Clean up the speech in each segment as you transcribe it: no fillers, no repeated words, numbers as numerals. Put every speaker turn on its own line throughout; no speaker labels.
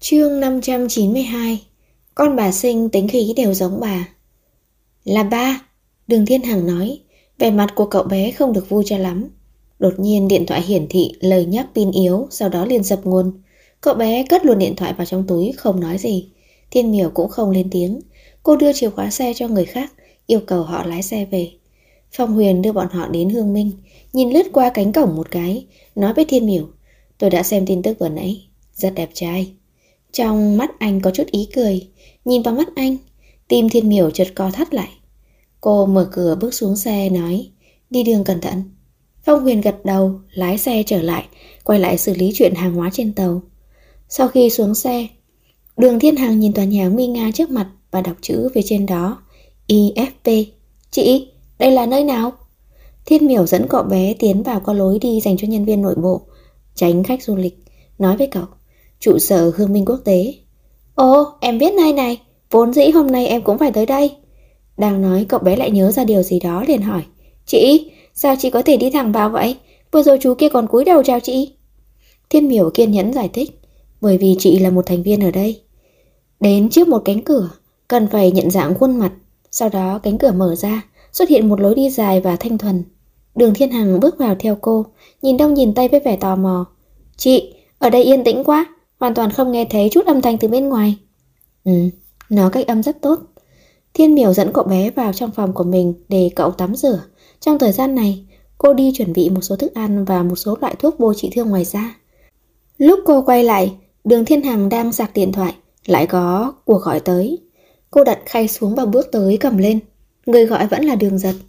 Chương 592. Con bà Sinh tính khí đều giống bà. Là ba, Đường Thiên Hằng nói. Vẻ mặt của cậu bé không được vui cho lắm. Đột nhiên điện thoại hiển thị lời nhắc pin yếu, sau đó liền dập nguồn. Cậu bé cất luôn điện thoại vào trong túi, không nói gì. Thiên Miểu cũng không lên tiếng. Cô đưa chìa khóa xe cho người khác, yêu cầu họ lái xe về. Phong Huyền đưa bọn họ đến Hương Minh, nhìn lướt qua cánh cổng một cái, nói với Thiên Miểu: tôi đã xem tin tức vừa nãy, rất đẹp trai. Trong mắt anh có chút ý cười. Nhìn vào mắt anh, tim Thiên Miểu chợt co thắt lại. Cô mở cửa bước xuống xe nói: đi đường cẩn thận. Phong Huyền gật đầu, lái xe trở lại, quay lại xử lý chuyện hàng hóa trên tàu. Sau khi xuống xe, Đường Thiên Hằng nhìn tòa nhà nguy nga trước mặt và đọc chữ phía trên đó: IFP. Chị, đây là nơi nào? Thiên Miểu dẫn cậu bé tiến vào con lối đi dành cho nhân viên nội bộ, tránh khách du lịch, nói với cậu: trụ sở Hương Minh Quốc tế. Ồ, em biết nơi này, vốn dĩ hôm nay em cũng phải tới đây. Đang nói, cậu bé lại nhớ ra điều gì đó liền hỏi: chị, sao chị có thể đi thẳng vào vậy? Vừa rồi chú kia còn cúi đầu chào chị. Thiên Miểu kiên nhẫn giải thích: bởi vì chị là một thành viên ở đây. Đến trước một cánh cửa, cần phải nhận dạng khuôn mặt. Sau đó cánh cửa mở ra, xuất hiện một lối đi dài và thanh thuần. Đường Thiên Hằng bước vào theo cô, nhìn đông nhìn tây với vẻ tò mò. Chị, ở đây yên tĩnh quá, hoàn toàn không nghe thấy chút âm thanh từ bên ngoài. Nó cách âm rất tốt. Thiên Miểu dẫn cậu bé vào trong phòng của mình để cậu tắm rửa. Trong thời gian này, cô đi chuẩn bị một số thức ăn và một số loại thuốc bôi trị thương ngoài da. Lúc cô quay lại, Đường Thiên Hằng đang sạc điện thoại, lại có cuộc gọi tới. Cô đặt khay xuống và bước tới cầm lên. Người gọi vẫn là Đường Giật.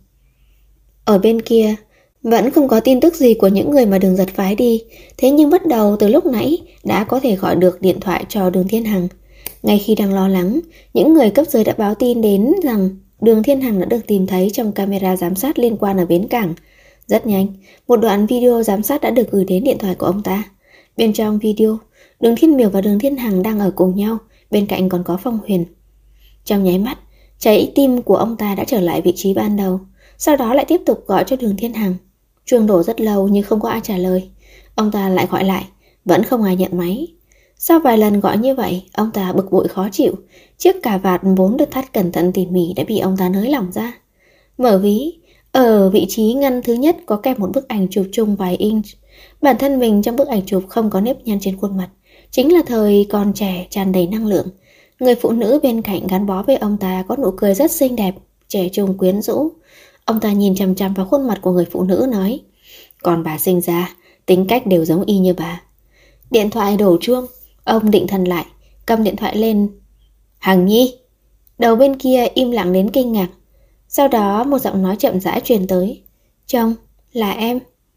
Ở bên kia, vẫn không có tin tức gì của những người mà Đường Giật phái đi. Thế nhưng bắt đầu từ lúc nãy đã có thể gọi được điện thoại cho Đường Thiên Hằng. Ngay khi đang lo lắng, những người cấp dưới đã báo tin đến rằng Đường Thiên Hằng đã được tìm thấy trong camera giám sát liên quan ở bến cảng. Rất nhanh, một đoạn video giám sát đã được gửi đến điện thoại của ông ta. Bên trong video, Đường Thiên Miểu và Đường Thiên Hằng đang ở cùng nhau, bên cạnh còn có Phong Huyền. Trong nháy mắt, trái tim của ông ta đã trở lại vị trí ban đầu. Sau đó lại tiếp tục gọi cho Đường Thiên Hằng. Chuông đổ rất lâu nhưng không có ai trả lời. Ông ta lại gọi lại, vẫn không ai nhận máy. Sau vài lần gọi như vậy, ông ta bực bội khó chịu. Chiếc cà vạt vốn được thắt cẩn thận tỉ mỉ đã bị ông ta nới lỏng ra. Mở ví, ở vị trí ngăn thứ nhất có kèm một bức ảnh chụp chung vài inch. Bản thân mình trong bức ảnh chụp không có nếp nhăn trên khuôn mặt, chính là thời còn trẻ tràn đầy năng lượng. Người phụ nữ bên cạnh gắn bó với ông ta có nụ cười rất xinh đẹp, trẻ trung quyến rũ. Ông ta nhìn chằm chằm vào khuôn mặt của người phụ nữ nói: còn bà sinh ra, tính cách đều giống y như bà. Điện thoại đổ chuông, ông định thần lại, cầm điện thoại lên. Hằng Nhi. Đầu bên kia im lặng đến kinh ngạc. Sau đó một giọng nói chậm rãi truyền tới: chồng, là em.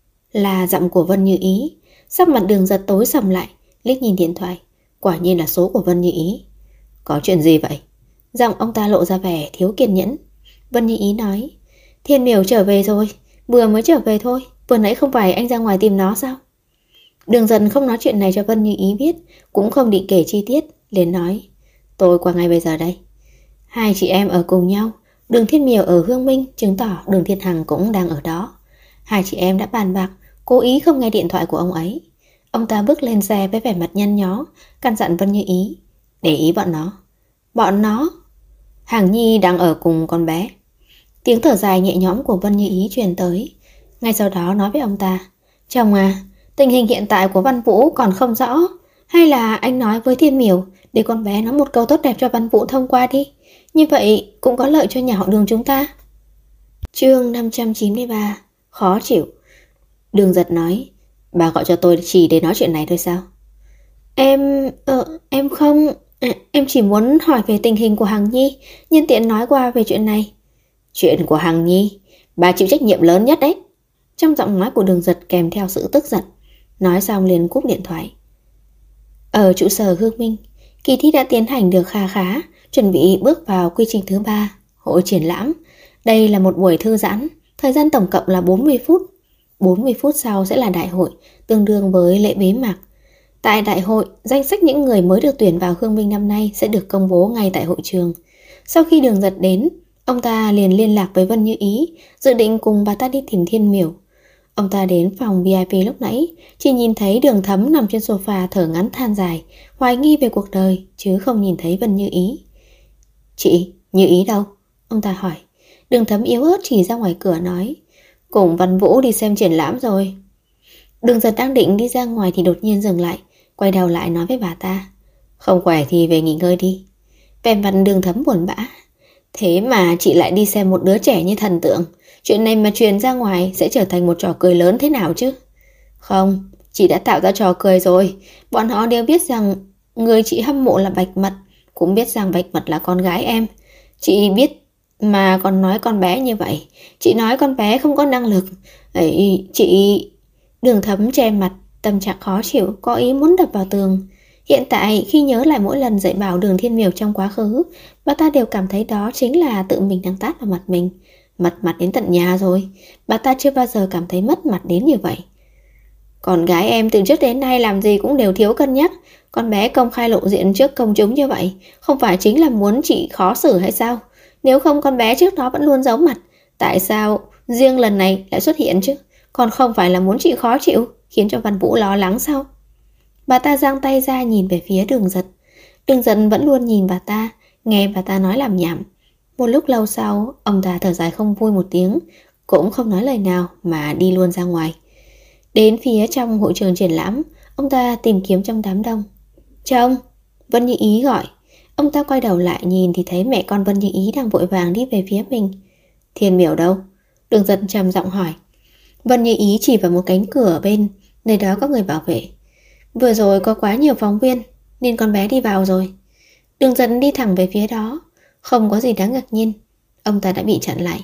Là giọng của Vân Như Ý. Sắc mặt Đường Giật tối sầm lại, liếc nhìn điện thoại. Quả nhiên là số của Vân Như Ý. Có chuyện gì vậy? Giọng ông ta lộ ra vẻ thiếu kiên nhẫn. Vân Như Ý nói: Thiên Miểu trở về rồi, vừa mới trở về thôi. Vừa nãy không phải anh ra ngoài tìm nó sao? Đường Giật không nói chuyện này cho Vân Như Ý biết, cũng không định kể chi tiết, liền nói: tôi qua ngay bây giờ đây. Hai chị em ở cùng nhau. Đường Thiên Miểu ở Hương Minh, chứng tỏ Đường Thiên Hằng cũng đang ở đó. Hai chị em đã bàn bạc, cố ý không nghe điện thoại của ông ấy. Ông ta bước lên xe với vẻ mặt nhăn nhó, căn dặn Vân Như Ý: để ý bọn nó. Bọn nó? Hằng Nhi đang ở cùng con bé. Tiếng thở dài nhẹ nhõm của Vân Như Ý truyền tới. Ngay sau đó nói với ông ta: chồng à, tình hình hiện tại của Văn Vũ còn không rõ. Hay là anh nói với Thiên Miểu để con bé nói một câu tốt đẹp cho Văn Vũ thông qua đi. Như vậy cũng có lợi cho nhà họ Đường chúng ta. Chương 593. Khó chịu. Đường Giật nói: bà gọi cho tôi chỉ để nói chuyện này thôi sao? Em không... em chỉ muốn hỏi về tình hình của Hằng Nhi, nhân tiện nói qua về chuyện này. Chuyện của Hằng Nhi, bà chịu trách nhiệm lớn nhất đấy. Trong giọng nói của Đường Giật kèm theo sự tức giận. Nói xong liền cúp điện thoại. Ở trụ sở Hương Minh, kỳ thi đã tiến hành được kha khá, chuẩn bị bước vào quy trình thứ 3, hội triển lãm. Đây là một buổi thư giãn, thời gian tổng cộng là 40 phút. 40 phút sau sẽ là đại hội, tương đương với lễ bế mạc. Tại đại hội, danh sách những người mới được tuyển vào Hương Minh năm nay sẽ được công bố ngay tại hội trường. Sau khi Đường Giật đến, ông ta liền liên lạc với Vân Như Ý, dự định cùng bà ta đi tìm Thiên Miểu. Ông ta đến phòng VIP lúc nãy, chỉ nhìn thấy Đường Thấm nằm trên sofa thở ngắn than dài, hoài nghi về cuộc đời, chứ không nhìn thấy Vân Như Ý. Chị, Như Ý đâu? Ông ta hỏi. Đường Thấm yếu ớt chỉ ra ngoài cửa nói, cùng Văn Vũ đi xem triển lãm rồi. Đường Giật đang định đi ra ngoài thì đột nhiên dừng lại, quay đầu lại nói với bà ta, không khỏe thì về nghỉ ngơi đi. Vẻ mặt Đường Thấm buồn bã. Thế mà chị lại đi xem một đứa trẻ như thần tượng. Chuyện này mà truyền ra ngoài sẽ trở thành một trò cười lớn thế nào chứ? Không, chị đã tạo ra trò cười rồi. Bọn họ đều biết rằng người chị hâm mộ là Bạch Mật, cũng biết rằng Bạch Mật là con gái em. Chị biết mà còn nói con bé như vậy. Chị nói con bé không có năng lực. Ấy, chị... Đường Thấm che mặt, tâm trạng khó chịu, có ý muốn đập vào tường. Hiện tại khi nhớ lại mỗi lần dạy bảo Đường Thiên Miểu trong quá khứ, bà ta đều cảm thấy đó chính là tự mình đang tát vào mặt mình. Mất mặt đến tận nhà rồi. Bà ta chưa bao giờ cảm thấy mất mặt đến như vậy. Con gái em từ trước đến nay làm gì cũng đều thiếu cân nhắc. Con bé công khai lộ diện trước công chúng như vậy, không phải chính là muốn chị khó xử hay sao? Nếu không con bé trước đó vẫn luôn giấu mặt, tại sao riêng lần này lại xuất hiện chứ? Còn không phải là muốn chị khó chịu, khiến cho Văn Vũ lo lắng sao? Bà ta giang tay ra nhìn về phía Đường Giật. Đường Giật vẫn luôn nhìn bà ta, nghe bà ta nói làm nhảm. Một lúc lâu sau, ông ta thở dài không vui một tiếng, cũng không nói lời nào mà đi luôn ra ngoài. Đến phía trong hội trường triển lãm, ông ta tìm kiếm trong đám đông. Chồng, Vân Như Ý gọi. Ông ta quay đầu lại nhìn thì thấy mẹ con Vân Như Ý đang vội vàng đi về phía mình. Thiên Miểu đâu? Đường Giật trầm giọng hỏi. Vân Như Ý chỉ vào một cánh cửa ở bên, nơi đó có người bảo vệ. Vừa rồi có quá nhiều phóng viên, nên con bé đi vào rồi. Đường Giật đi thẳng về phía đó. Không có gì đáng ngạc nhiên. Ông ta đã bị chặn lại.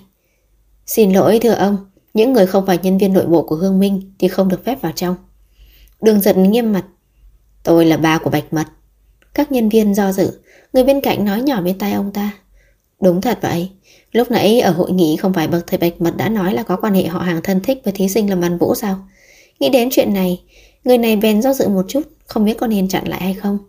Xin lỗi thưa ông, những người không phải nhân viên nội bộ của Hương Minh thì không được phép vào trong. Đường Giật nghiêm mặt. Tôi là ba của Bạch Mật. Các nhân viên do dự. Người bên cạnh nói nhỏ bên tai ông ta. Đúng thật vậy. Lúc nãy ở hội nghị không phải bậc thầy Bạch Mật đã nói là có quan hệ họ hàng thân thích với thí sinh Lâm Văn Vũ sao? Nghĩ đến chuyện này, người này bèn do dự một chút, không biết có nên chặn lại hay không.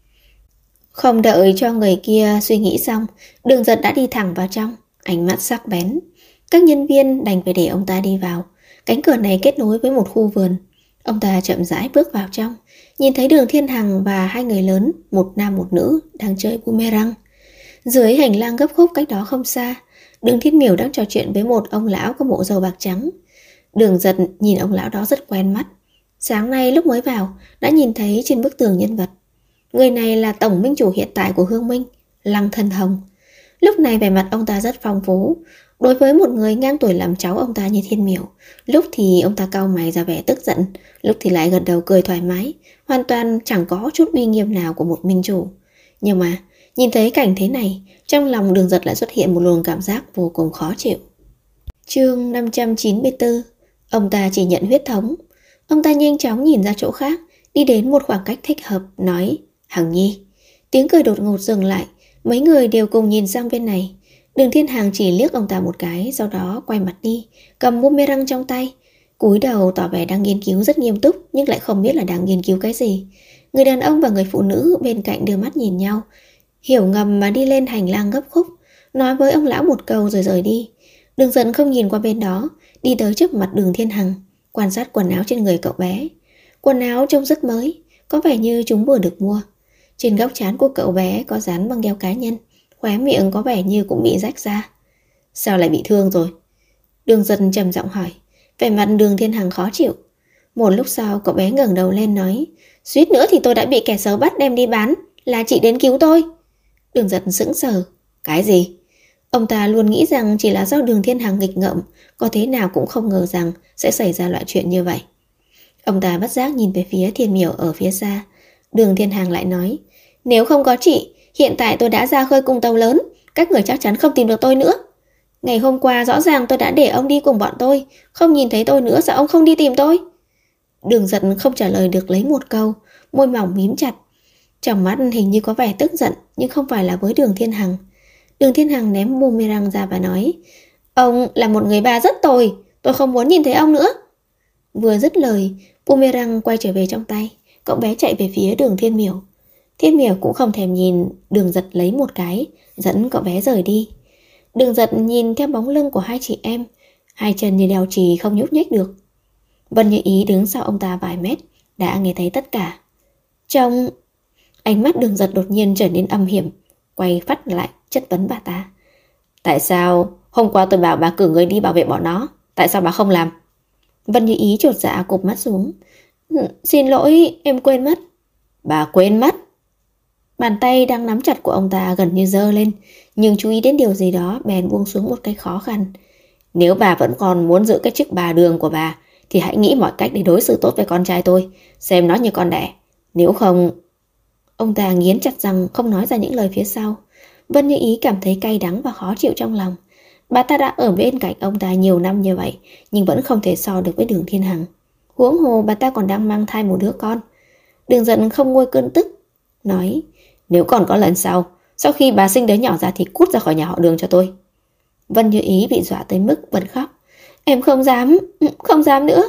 Không đợi cho người kia suy nghĩ xong, Đường Giật đã đi thẳng vào trong, ánh mắt sắc bén. Các nhân viên đành phải để ông ta đi vào. Cánh cửa này kết nối với một khu vườn. Ông ta chậm rãi bước vào trong, nhìn thấy Đường Thiên Hằng và hai người lớn, một nam một nữ, đang chơi boomerang. Dưới hành lang gấp khúc cách đó không xa, Đường Thiên Miểu đang trò chuyện với một ông lão có bộ râu bạc trắng. Đường Giật nhìn ông lão đó rất quen mắt. Sáng nay lúc mới vào, đã nhìn thấy trên bức tường nhân vật. Người này là tổng minh chủ hiện tại của Hương Minh, Lăng Thân Hồng. Lúc này vẻ mặt ông ta rất phong phú. Đối với một người ngang tuổi làm cháu ông ta như Thiên Miểu, lúc thì ông ta cau mày ra vẻ tức giận, lúc thì lại gật đầu cười thoải mái, hoàn toàn chẳng có chút uy nghiêm nào của một minh chủ. Nhưng mà, nhìn thấy cảnh thế này, trong lòng Đường Giật lại xuất hiện một luồng cảm giác vô cùng khó chịu. Chương 594. Ông ta chỉ nhận huyết thống. Ông ta nhanh chóng nhìn ra chỗ khác, đi đến một khoảng cách thích hợp, nói, Hằng Nhi. Tiếng cười đột ngột dừng lại, mấy người đều cùng nhìn sang bên này. Đường Thiên Hằng chỉ liếc ông ta một cái, sau đó quay mặt đi, cầm boomerang trong tay, cúi đầu tỏ vẻ đang nghiên cứu rất nghiêm túc, nhưng lại không biết là đang nghiên cứu cái gì. Người đàn ông và người phụ nữ bên cạnh đưa mắt nhìn nhau, hiểu ngầm mà đi lên hành lang gấp khúc, nói với ông lão một câu rồi rời đi. Đường Giật không nhìn qua bên đó, đi tới trước mặt Đường Thiên Hằng, quan sát quần áo trên người cậu bé. Quần áo trông rất mới, có vẻ như chúng vừa được mua. Trên góc trán của cậu bé có dán băng keo cá nhân, khóe miệng có vẻ như cũng bị rách ra. Sao lại bị thương rồi? Đường Giật trầm giọng hỏi, vẻ mặt Đường Thiên Hằng khó chịu. Một lúc sau cậu bé ngẩng đầu lên nói, suýt nữa thì tôi đã bị kẻ xấu bắt đem đi bán, là chị đến cứu tôi. Đường Giật sững sờ. Cái gì? Ông ta luôn nghĩ rằng chỉ là do Đường Thiên Hằng nghịch ngợm, có thế nào cũng không ngờ rằng sẽ xảy ra loại chuyện như vậy. Ông ta bất giác nhìn về phía Thiên Miểu ở phía xa. Đường Thiên Hằng lại nói, nếu không có chị, hiện tại tôi đã ra khơi cùng tàu lớn, các người chắc chắn không tìm được tôi nữa. Ngày hôm qua rõ ràng tôi đã để ông đi cùng bọn tôi, không nhìn thấy tôi nữa sao ông không đi tìm tôi? Đường Giật không trả lời được lấy một câu, môi mỏng mím chặt. Trong mắt hình như có vẻ tức giận, nhưng không phải là với Đường Thiên Hằng. Đường Thiên Hằng ném boomerang ra và nói, ông là một người ba rất tồi, tôi không muốn nhìn thấy ông nữa. Vừa dứt lời, boomerang quay trở về trong tay, cậu bé chạy về phía Đường Thiên Miểu. Thiên Miểu cũng không thèm nhìn, Đường Giật lấy một cái, dẫn cậu bé rời đi. Đường Giật nhìn theo bóng lưng của hai chị em, hai chân như đèo chì không nhúc nhích được. Vân Như Ý đứng sau ông ta vài mét, đã nghe thấy tất cả. Trông... Ánh mắt Đường Giật đột nhiên trở nên âm hiểm, quay phát lại chất vấn bà ta. Tại sao hôm qua tôi bảo bà cử người đi bảo vệ bọn nó, tại sao bà không làm? Vân Như Ý chột dạ cụp mắt xuống. Xin lỗi, em quên mất. Bà quên mất? Bàn tay đang nắm chặt của ông ta gần như giơ lên, nhưng chú ý đến điều gì đó bèn buông xuống một cách khó khăn. Nếu bà vẫn còn muốn giữ cái chức bà Đường của bà, thì hãy nghĩ mọi cách để đối xử tốt với con trai tôi, xem nó như con đẻ. Nếu không... Ông ta nghiến chặt răng không nói ra những lời phía sau. Vân Như Ý cảm thấy cay đắng và khó chịu trong lòng. Bà ta đã ở bên cạnh ông ta nhiều năm như vậy, nhưng vẫn không thể so được với Đường Thiên Hằng. Huống hồ bà ta còn đang mang thai một đứa con. Đường Giận không nguôi cơn tức, nói: Nếu còn có lần sau khi bà sinh đứa nhỏ ra thì cút ra khỏi nhà họ Đường cho tôi. Vân Như Ý bị dọa tới mức bật khóc. Em không dám nữa.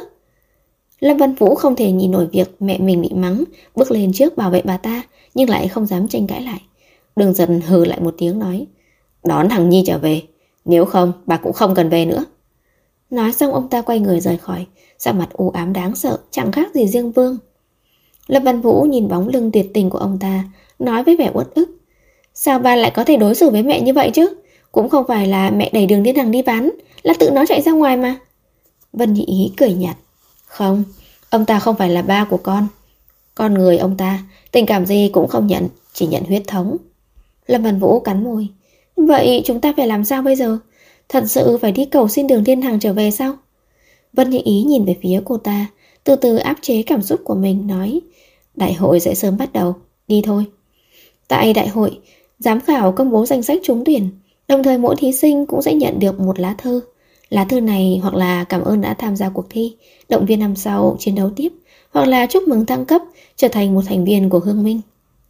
Lâm Văn Vũ không thể nhìn nổi việc mẹ mình bị mắng, bước lên trước bảo vệ bà ta, nhưng lại không dám tranh cãi lại. Đường Giận hừ lại một tiếng nói: Đón thằng Nhi trở về, nếu không bà cũng không cần về nữa. Nói xong ông ta quay người rời khỏi, sắc mặt u ám đáng sợ, chẳng khác gì Diêm Vương. Lâm Văn Vũ nhìn bóng lưng tuyệt tình của ông ta, nói với vẻ uất ức: Sao bà lại có thể đối xử với mẹ như vậy chứ? Cũng không phải là mẹ đẩy Đường Thiên Hằng đi bán, là tự nó chạy ra ngoài mà. Vân Nhị Ý cười nhạt: Không, ông ta không phải là ba của con. Con người ông ta, tình cảm gì cũng không nhận, chỉ nhận huyết thống. Lâm Văn Vũ cắn môi: Vậy chúng ta phải làm sao bây giờ? Thật sự phải đi cầu xin Đường Thiên Hằng trở về sao? Vân Nhị Ý nhìn về phía cô ta, từ từ áp chế cảm xúc của mình, nói: Đại hội sẽ sớm bắt đầu, đi thôi. Tại đại hội, giám khảo công bố danh sách trúng tuyển, đồng thời mỗi thí sinh cũng sẽ nhận được một lá thư. Lá thư này hoặc là cảm ơn đã tham gia cuộc thi, động viên năm sau chiến đấu tiếp, hoặc là chúc mừng thăng cấp, trở thành một thành viên của Hương Minh.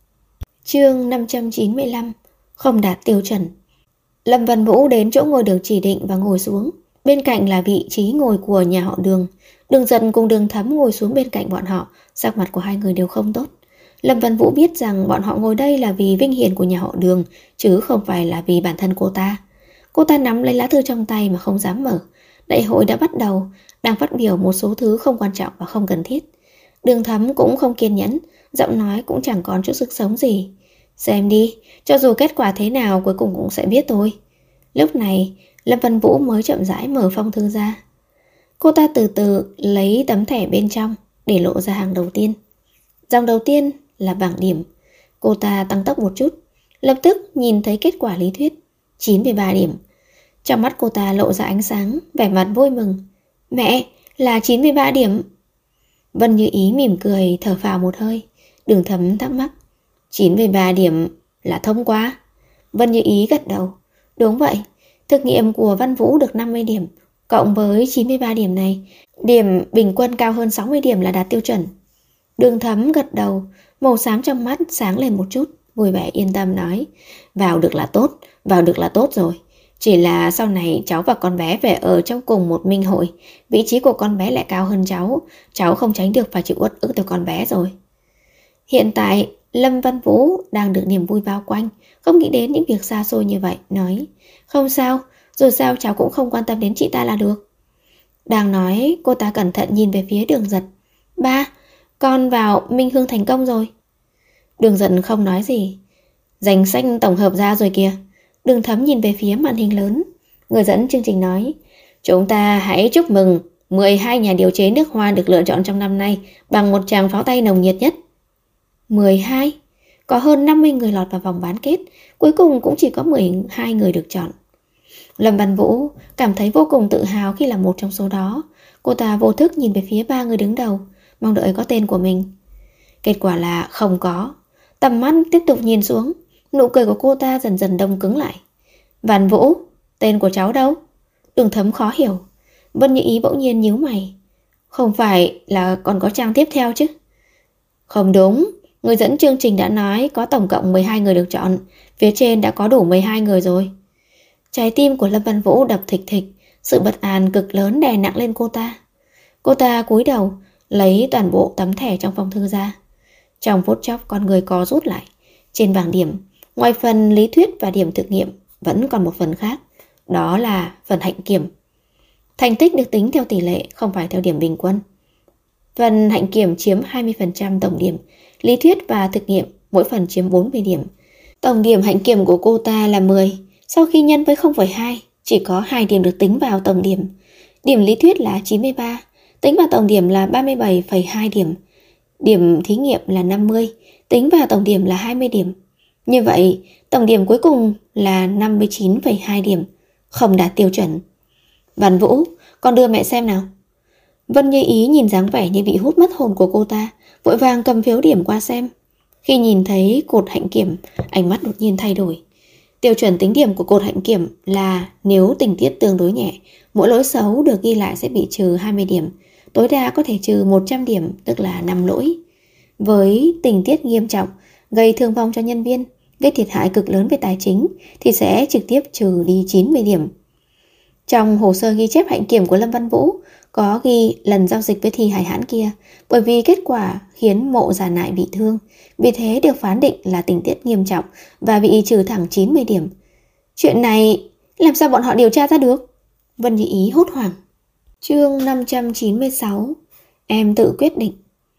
Chương 595: Không đạt tiêu chuẩn. Lâm Văn Vũ đến chỗ ngồi được chỉ định và ngồi xuống. Bên cạnh là vị trí ngồi của nhà họ Đường. Đường Giật cùng Đường Thắm ngồi xuống bên cạnh bọn họ, sắc mặt của hai người đều không tốt. Lâm Văn Vũ biết rằng bọn họ ngồi đây là vì vinh hiển của nhà họ Đường, chứ không phải là vì bản thân cô ta. Cô ta nắm lấy lá thư trong tay mà không dám mở. Đại hội đã bắt đầu, đang phát biểu một số thứ không quan trọng và không cần thiết. Đường Thắm cũng không kiên nhẫn, giọng nói cũng chẳng còn chút sức sống gì. Xem đi, cho dù kết quả thế nào cuối cùng cũng sẽ biết thôi. Lúc này, Lâm Văn Vũ mới chậm rãi mở phong thư ra. Cô ta từ từ lấy tấm thẻ bên trong để lộ ra hàng đầu tiên. Dòng đầu tiên là bảng điểm. Cô ta tăng tốc một chút, lập tức nhìn thấy kết quả lý thuyết 93 điểm. Trong mắt cô ta lộ ra ánh sáng, vẻ mặt vui mừng. Mẹ, là 93 điểm. Vân Như Ý mỉm cười, thở phào một hơi. Đường Thắm thắc mắc: 93 điểm là thông qua? Vân Như Ý gật đầu: Đúng vậy, thực nghiệm của Văn Vũ được 50 điểm, cộng với 93 điểm này, điểm bình quân cao hơn 60 điểm là đạt tiêu chuẩn. Đường Thắm gật đầu, màu xám trong mắt sáng lên một chút, vui vẻ yên tâm nói: Vào được là tốt rồi. Chỉ là sau này cháu và con bé về ở trong cùng một minh hội, vị trí của con bé lại cao hơn cháu không tránh được phải chịu uất ức từ con bé rồi. Hiện tại Lâm Văn Vũ đang được niềm vui bao quanh, không nghĩ đến những việc xa xôi như vậy, nói: Không sao, dù sao cháu cũng không quan tâm đến chị ta là được. Đang nói, cô ta cẩn thận nhìn về phía Đường Giật: Ba, con vào Minh Hương thành công rồi. Đường Giật không nói gì. Danh sách tổng hợp ra rồi kìa. Đường Thắm nhìn về phía màn hình lớn. Người dẫn chương trình nói: Chúng ta hãy chúc mừng 12 nhà điều chế nước hoa được lựa chọn trong năm nay bằng một tràng pháo tay nồng nhiệt nhất. 12? Có hơn 50 người lọt vào vòng bán kết, cuối cùng cũng chỉ có 12 người được chọn. Lâm Văn Vũ cảm thấy vô cùng tự hào khi là một trong số đó. Cô ta vô thức nhìn về phía ba người đứng đầu, mong đợi có tên của mình. Kết quả là không có. Tầm mắt tiếp tục nhìn xuống, nụ cười của cô ta dần dần đông cứng lại. Văn Vũ, tên của cháu đâu? Đường Thấm khó hiểu. Vân Như Ý bỗng nhiên nhíu mày. Không phải là còn có trang tiếp theo chứ? Không đúng, người dẫn chương trình đã nói có tổng cộng 12 người được chọn, phía trên đã có đủ 12 người rồi. Trái tim của Lâm Văn Vũ đập thịch thịch, sự bất an cực lớn đè nặng lên cô ta. Cô ta cúi đầu, lấy toàn bộ tấm thẻ trong phong thư ra. Trong phút chốc con người co rút lại. Trên bảng điểm, ngoài phần lý thuyết và điểm thực nghiệm, vẫn còn một phần khác. Đó là phần hạnh kiểm. Thành tích được tính theo tỷ lệ, không phải theo điểm bình quân. Phần hạnh kiểm chiếm 20% tổng điểm, lý thuyết và thực nghiệm mỗi phần chiếm 40 điểm. Tổng điểm hạnh kiểm của cô ta là 10, sau khi nhân với 0,2, chỉ có 2 điểm được tính vào tổng điểm. Điểm lý thuyết là 93, tính vào tổng điểm là 37,2 điểm. Điểm thí nghiệm là 50, tính vào tổng điểm là 20 điểm. Như vậy, tổng điểm cuối cùng là 59,2 điểm, không đạt tiêu chuẩn. Văn Vũ, con đưa mẹ xem nào. Vân Như Ý nhìn dáng vẻ như bị hút mất hồn của cô ta, vội vàng cầm phiếu điểm qua xem. Khi nhìn thấy cột hạnh kiểm, ánh mắt đột nhiên thay đổi. Tiêu chuẩn tính điểm của cột hạnh kiểm là nếu tình tiết tương đối nhẹ, mỗi lỗi xấu được ghi lại sẽ bị trừ 20 điểm, tối đa có thể trừ 100 điểm, tức là 5 lỗi. Với tình tiết nghiêm trọng, gây thương vong cho nhân viên, gây thiệt hại cực lớn về tài chính thì sẽ trực tiếp trừ đi 90 điểm. Trong hồ sơ ghi chép hạnh kiểm của Lâm Văn Vũ có ghi lần giao dịch với Thi Hải Hãn kia, bởi vì kết quả khiến Mộ Giả Nại bị thương, vì thế được phán định là tình tiết nghiêm trọng và bị trừ thẳng 90 điểm. Chuyện này làm sao bọn họ điều tra ra được? Vân Như Ý hốt hoảng. Chương 596. Em tự quyết định.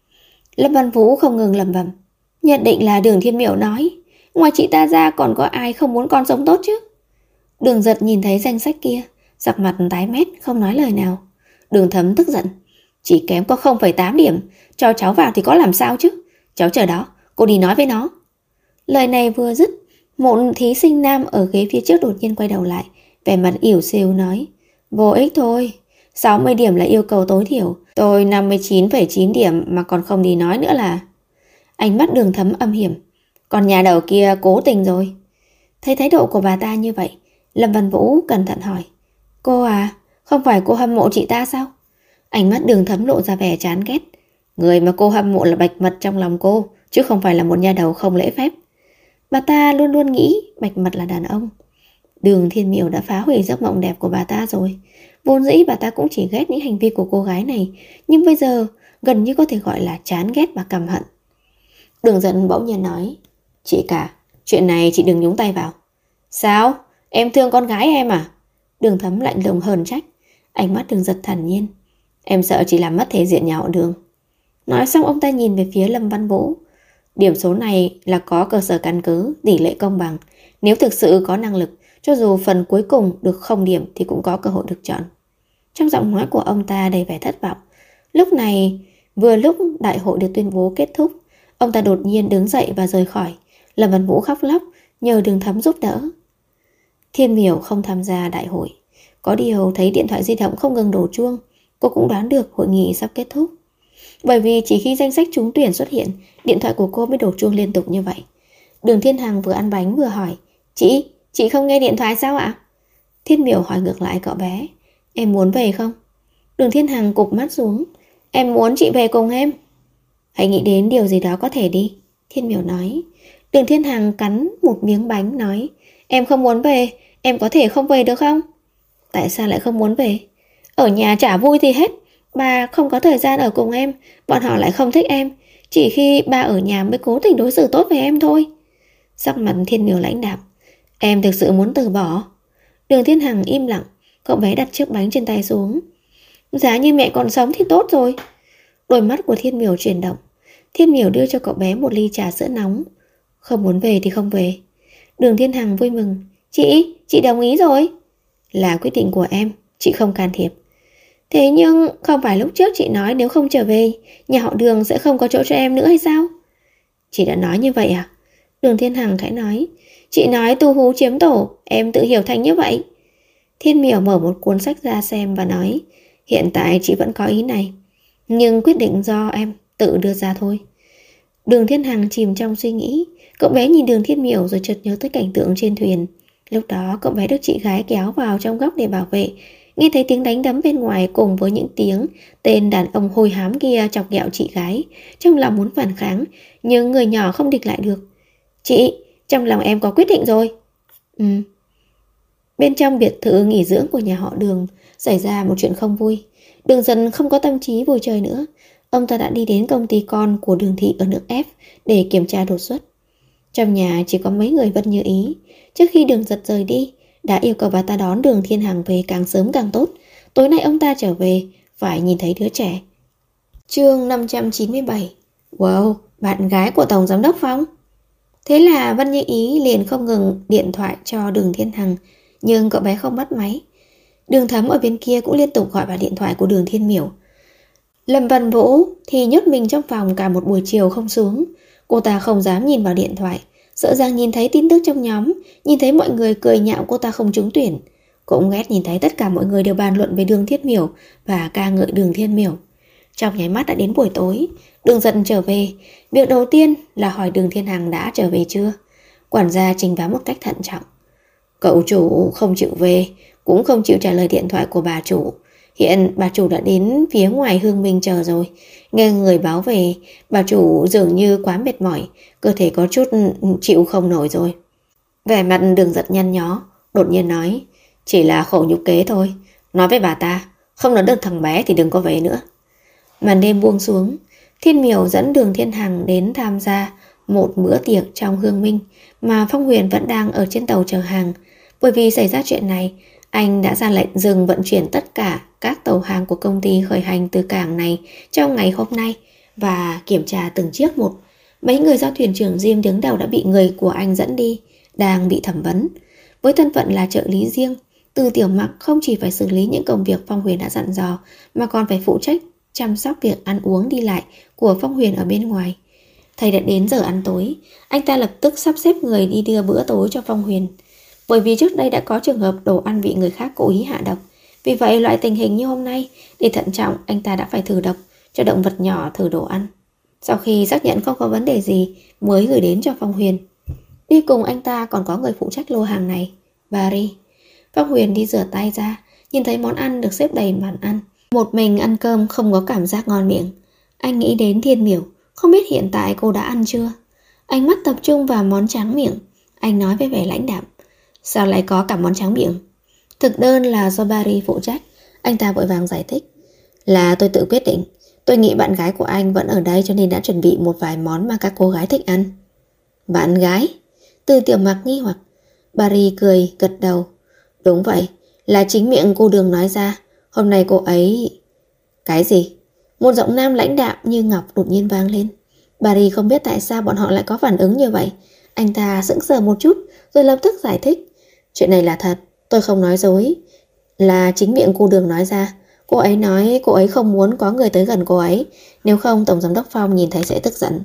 Lâm Văn Vũ không ngừng lẩm bẩm. Nhận định là Đường Thiên Miểu nói, ngoài chị ta ra còn có ai không muốn con sống tốt chứ? Đường Giật nhìn thấy danh sách kia, sắc mặt tái mét, không nói lời nào. Đường Thấm tức giận. Chỉ kém có 0,8 điểm, cho cháu vào thì có làm sao chứ? Cháu chờ đó, cô đi nói với nó. Lời này vừa dứt, một thí sinh nam ở ghế phía trước đột nhiên quay đầu lại, vẻ mặt ỉu xìu nói. Vô ích thôi, 60 điểm là yêu cầu tối thiểu, tôi 59,9 điểm mà còn không đi nói nữa là. Ánh mắt Đường Thấm âm hiểm. Còn nhà đầu kia cố tình rồi. Thấy thái độ của bà ta như vậy, Lâm Văn Vũ cẩn thận hỏi. Cô à, không phải cô hâm mộ chị ta sao? Ánh mắt Đường Thấm lộ ra vẻ chán ghét. Người mà cô hâm mộ là Bạch Mật trong lòng cô, chứ không phải là một nhà đầu không lễ phép. Bà ta luôn luôn nghĩ Bạch Mật là đàn ông. Đường Thiên Miểu đã phá hủy giấc mộng đẹp của bà ta rồi. Vốn dĩ bà ta cũng chỉ ghét những hành vi của cô gái này, nhưng bây giờ gần như có thể gọi là chán ghét và căm hận. Đường Giận bỗng nhiên nói. Chị cả, chuyện này chị đừng nhúng tay vào. Sao? Em thương con gái em à? Đường Thấm lạnh lùng hờn trách. Ánh mắt Đường Giật thản nhiên. Em sợ chị làm mất thể diện nhà họ Đường. Nói xong ông ta nhìn về phía Lâm Văn Vũ. Điểm số này là có cơ sở căn cứ, tỷ lệ công bằng. Nếu thực sự có năng lực, cho dù phần cuối cùng được 0 điểm thì cũng có cơ hội được chọn. Trong giọng nói của ông ta đầy vẻ thất vọng. Lúc này, vừa lúc đại hội được tuyên bố kết thúc, ông ta đột nhiên đứng dậy và rời khỏi. Lâm Văn Vũ khóc lóc, nhờ Đường Thấm giúp đỡ. Thiên Miểu không tham gia đại hội. Có điều thấy điện thoại di động không ngừng đổ chuông, cô cũng đoán được hội nghị sắp kết thúc. Bởi vì chỉ khi danh sách trúng tuyển xuất hiện, điện thoại của cô mới đổ chuông liên tục như vậy. Đường Thiên Hằng vừa ăn bánh vừa hỏi. Chị không nghe điện thoại sao ạ? Thiên Miểu hỏi ngược lại cậu bé. Em muốn về không? Đường Thiên Hằng cụp mắt xuống. Em muốn chị về cùng em. Hãy nghĩ đến điều gì đó có thể đi, Thiên Miểu nói. Đường Thiên Hằng cắn một miếng bánh nói. Em không muốn về, em có thể không về được không? Tại sao lại không muốn về? Ở nhà chả vui gì hết. Bà không có thời gian ở cùng em, bọn họ lại không thích em. Chỉ khi ba ở nhà mới cố tình đối xử tốt với em thôi. Sắc mặt Thiên Miểu lãnh đạm. Em thực sự muốn từ bỏ? Đường Thiên Hằng im lặng. Cậu bé đặt chiếc bánh trên tay xuống. Giá như mẹ còn sống thì tốt rồi. Đôi mắt của Thiên Miểu chuyển động. Thiên Miểu đưa cho cậu bé một ly trà sữa nóng. Không muốn về thì không về. Đường Thiên Hằng vui mừng. Chị đồng ý rồi. Là quyết định của em, chị không can thiệp. Thế nhưng không phải lúc trước chị nói nếu không trở về, nhà họ Đường sẽ không có chỗ cho em nữa hay sao? Chị đã nói như vậy à? Đường Thiên Hằng khẽ nói. Chị nói tu hú chiếm tổ, em tự hiểu thành như vậy. Thiên Miểu mở một cuốn sách ra xem và nói. Hiện tại chị vẫn có ý này, nhưng quyết định do em tự đưa ra thôi. Đường Thiên Hằng chìm trong suy nghĩ. Cậu bé nhìn Đường Thiên Miểu rồi chợt nhớ tới cảnh tượng trên thuyền. Lúc đó cậu bé được chị gái kéo vào trong góc để bảo vệ. Nghe thấy tiếng đánh đấm bên ngoài cùng với những tiếng tên đàn ông hôi hám kia chọc ghẹo chị gái. Trong lòng muốn phản kháng, nhưng người nhỏ không địch lại được. Chị, trong lòng em có quyết định rồi. Bên trong biệt thự nghỉ dưỡng của nhà họ Đường xảy ra một chuyện không vui. Đường Dần không có tâm trí vui chơi nữa. Ông ta đã đi đến công ty con của Đường Thị ở nước F để kiểm tra đột xuất. Trong nhà chỉ có mấy người Vân Như Ý. Trước khi Đường Giật rời đi, đã yêu cầu bà ta đón Đường Thiên Hằng về càng sớm càng tốt. Tối nay ông ta trở về phải nhìn thấy đứa trẻ. Chương 597. Wow, bạn gái của Tổng Giám đốc Phong. Thế là Vân Như Ý liền không ngừng điện thoại cho Đường Thiên Hằng, nhưng cậu bé không bắt máy. Đường Thấm ở bên kia cũng liên tục gọi vào điện thoại của Đường Thiên Miểu. Lâm Văn Vũ thì nhốt mình trong phòng cả một buổi chiều không xuống. Cô ta không dám nhìn vào điện thoại, sợ rằng nhìn thấy tin tức trong nhóm, nhìn thấy mọi người cười nhạo cô ta không trúng tuyển. Cũng ghét nhìn thấy tất cả mọi người đều bàn luận về Đường Thiên Miểu và ca ngợi Đường Thiên Miểu. Trong nháy mắt đã đến buổi tối, Đường Dận trở về. Việc đầu tiên là hỏi Đường Thiên Hằng đã trở về chưa. Quản gia trình báo một cách thận trọng. Cậu chủ không chịu về, cũng không chịu trả lời điện thoại của bà chủ. Hiện bà chủ đã đến phía ngoài Hương Minh chờ rồi. Nghe người báo về, bà chủ dường như quá mệt mỏi, cơ thể có chút chịu không nổi rồi. Vẻ mặt Đường Dận nhăn nhó, đột nhiên nói, chỉ là khổ nhục kế thôi. Nói với bà ta, không nói được thằng bé thì đừng có về nữa. Màn đêm buông xuống, Thiên Miểu dẫn Đường Thiên Hằng đến tham gia một bữa tiệc trong Hương Minh mà Phong Huyền vẫn đang ở trên tàu chờ hàng. Bởi vì xảy ra chuyện này, anh đã ra lệnh dừng vận chuyển tất cả các tàu hàng của công ty khởi hành từ cảng này trong ngày hôm nay và kiểm tra từng chiếc một. Mấy người do thuyền trưởng Diêm đứng đầu đã bị người của anh dẫn đi, đang bị thẩm vấn. Với thân phận là trợ lý riêng, Từ Tiểu Mặc không chỉ phải xử lý những công việc Phong Huyền đã dặn dò mà còn phải phụ trách chăm sóc việc ăn uống đi lại của Phong Huyền ở bên ngoài. Thầy đã đến giờ ăn tối, anh ta lập tức sắp xếp người đi đưa bữa tối cho Phong Huyền. Bởi vì trước đây đã có trường hợp đồ ăn bị người khác cố ý hạ độc, vì vậy loại tình hình như hôm nay, để thận trọng, anh ta đã phải thử độc cho động vật nhỏ thử đồ ăn. Sau khi xác nhận không có vấn đề gì mới gửi đến cho Phong Huyền. Đi cùng anh ta còn có người phụ trách lô hàng này, Barry. Phong Huyền đi rửa tay ra, nhìn thấy món ăn được xếp đầy bàn ăn. Một mình ăn cơm không có cảm giác ngon miệng. Anh nghĩ đến Thiên Miểu, không biết hiện tại cô đã ăn chưa. Ánh mắt tập trung vào món tráng miệng. Anh nói với vẻ lãnh đạm, sao lại có cả món tráng miệng? Thực đơn là do Barry phụ trách. Anh ta vội vàng giải thích, là tôi tự quyết định. Tôi nghĩ bạn gái của anh vẫn ở đây cho nên đã chuẩn bị một vài món mà các cô gái thích ăn. Bạn gái? Từ Tiểu Mặc nghi hoặc. Barry cười gật đầu. Đúng vậy, là chính miệng cô Đường nói ra. Hôm nay cô ấy... Cái gì? Một giọng nam lãnh đạm như ngọc đột nhiên vang lên. Barry không biết tại sao bọn họ lại có phản ứng như vậy. Anh ta sững sờ một chút rồi lập tức giải thích. Chuyện này là thật, tôi không nói dối. Là chính miệng cô Đường nói ra. Cô ấy nói cô ấy không muốn có người tới gần cô ấy, nếu không Tổng Giám đốc Phong nhìn thấy sẽ tức giận.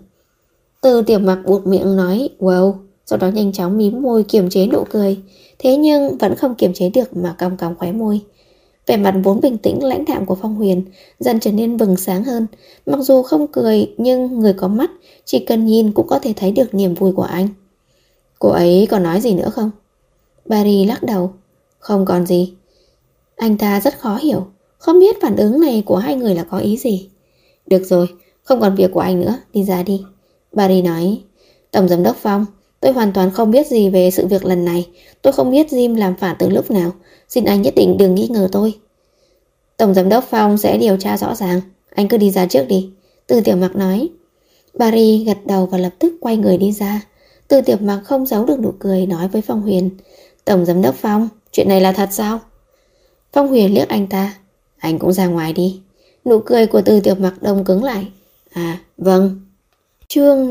Từ Tiểu Mặc buột miệng nói wow, sau đó nhanh chóng mím môi kiềm chế nụ cười. Thế nhưng vẫn không kiềm chế được mà cong cong khóe môi. Vẻ mặt vốn bình tĩnh lãnh đạm của Phong Huyền dần trở nên bừng sáng hơn. Mặc dù không cười nhưng người có mắt chỉ cần nhìn cũng có thể thấy được niềm vui của anh. Cô ấy còn nói gì nữa không? Barry lắc đầu. Không còn gì. Anh ta rất khó hiểu, không biết phản ứng này của hai người là có ý gì. Được rồi, không còn việc của anh nữa, đi ra đi. Barry nói. Tổng Giám đốc Phong, tôi hoàn toàn không biết gì về sự việc lần này. Tôi không biết Jim làm phản từ lúc nào. Xin anh nhất định đừng nghi ngờ tôi. Tổng Giám đốc Phong sẽ điều tra rõ ràng. Anh cứ đi ra trước đi. Từ Tiểu Mặc nói. Barry gật đầu và lập tức quay người đi ra. Từ Tiểu Mặc không giấu được nụ cười nói với Phong Huyền. Tổng Giám đốc Phong, chuyện này là thật sao? Phong Huyền liếc anh ta. Anh cũng ra ngoài đi. Nụ cười của Từ Tiểu Mặc đông cứng lại. À, vâng. Chương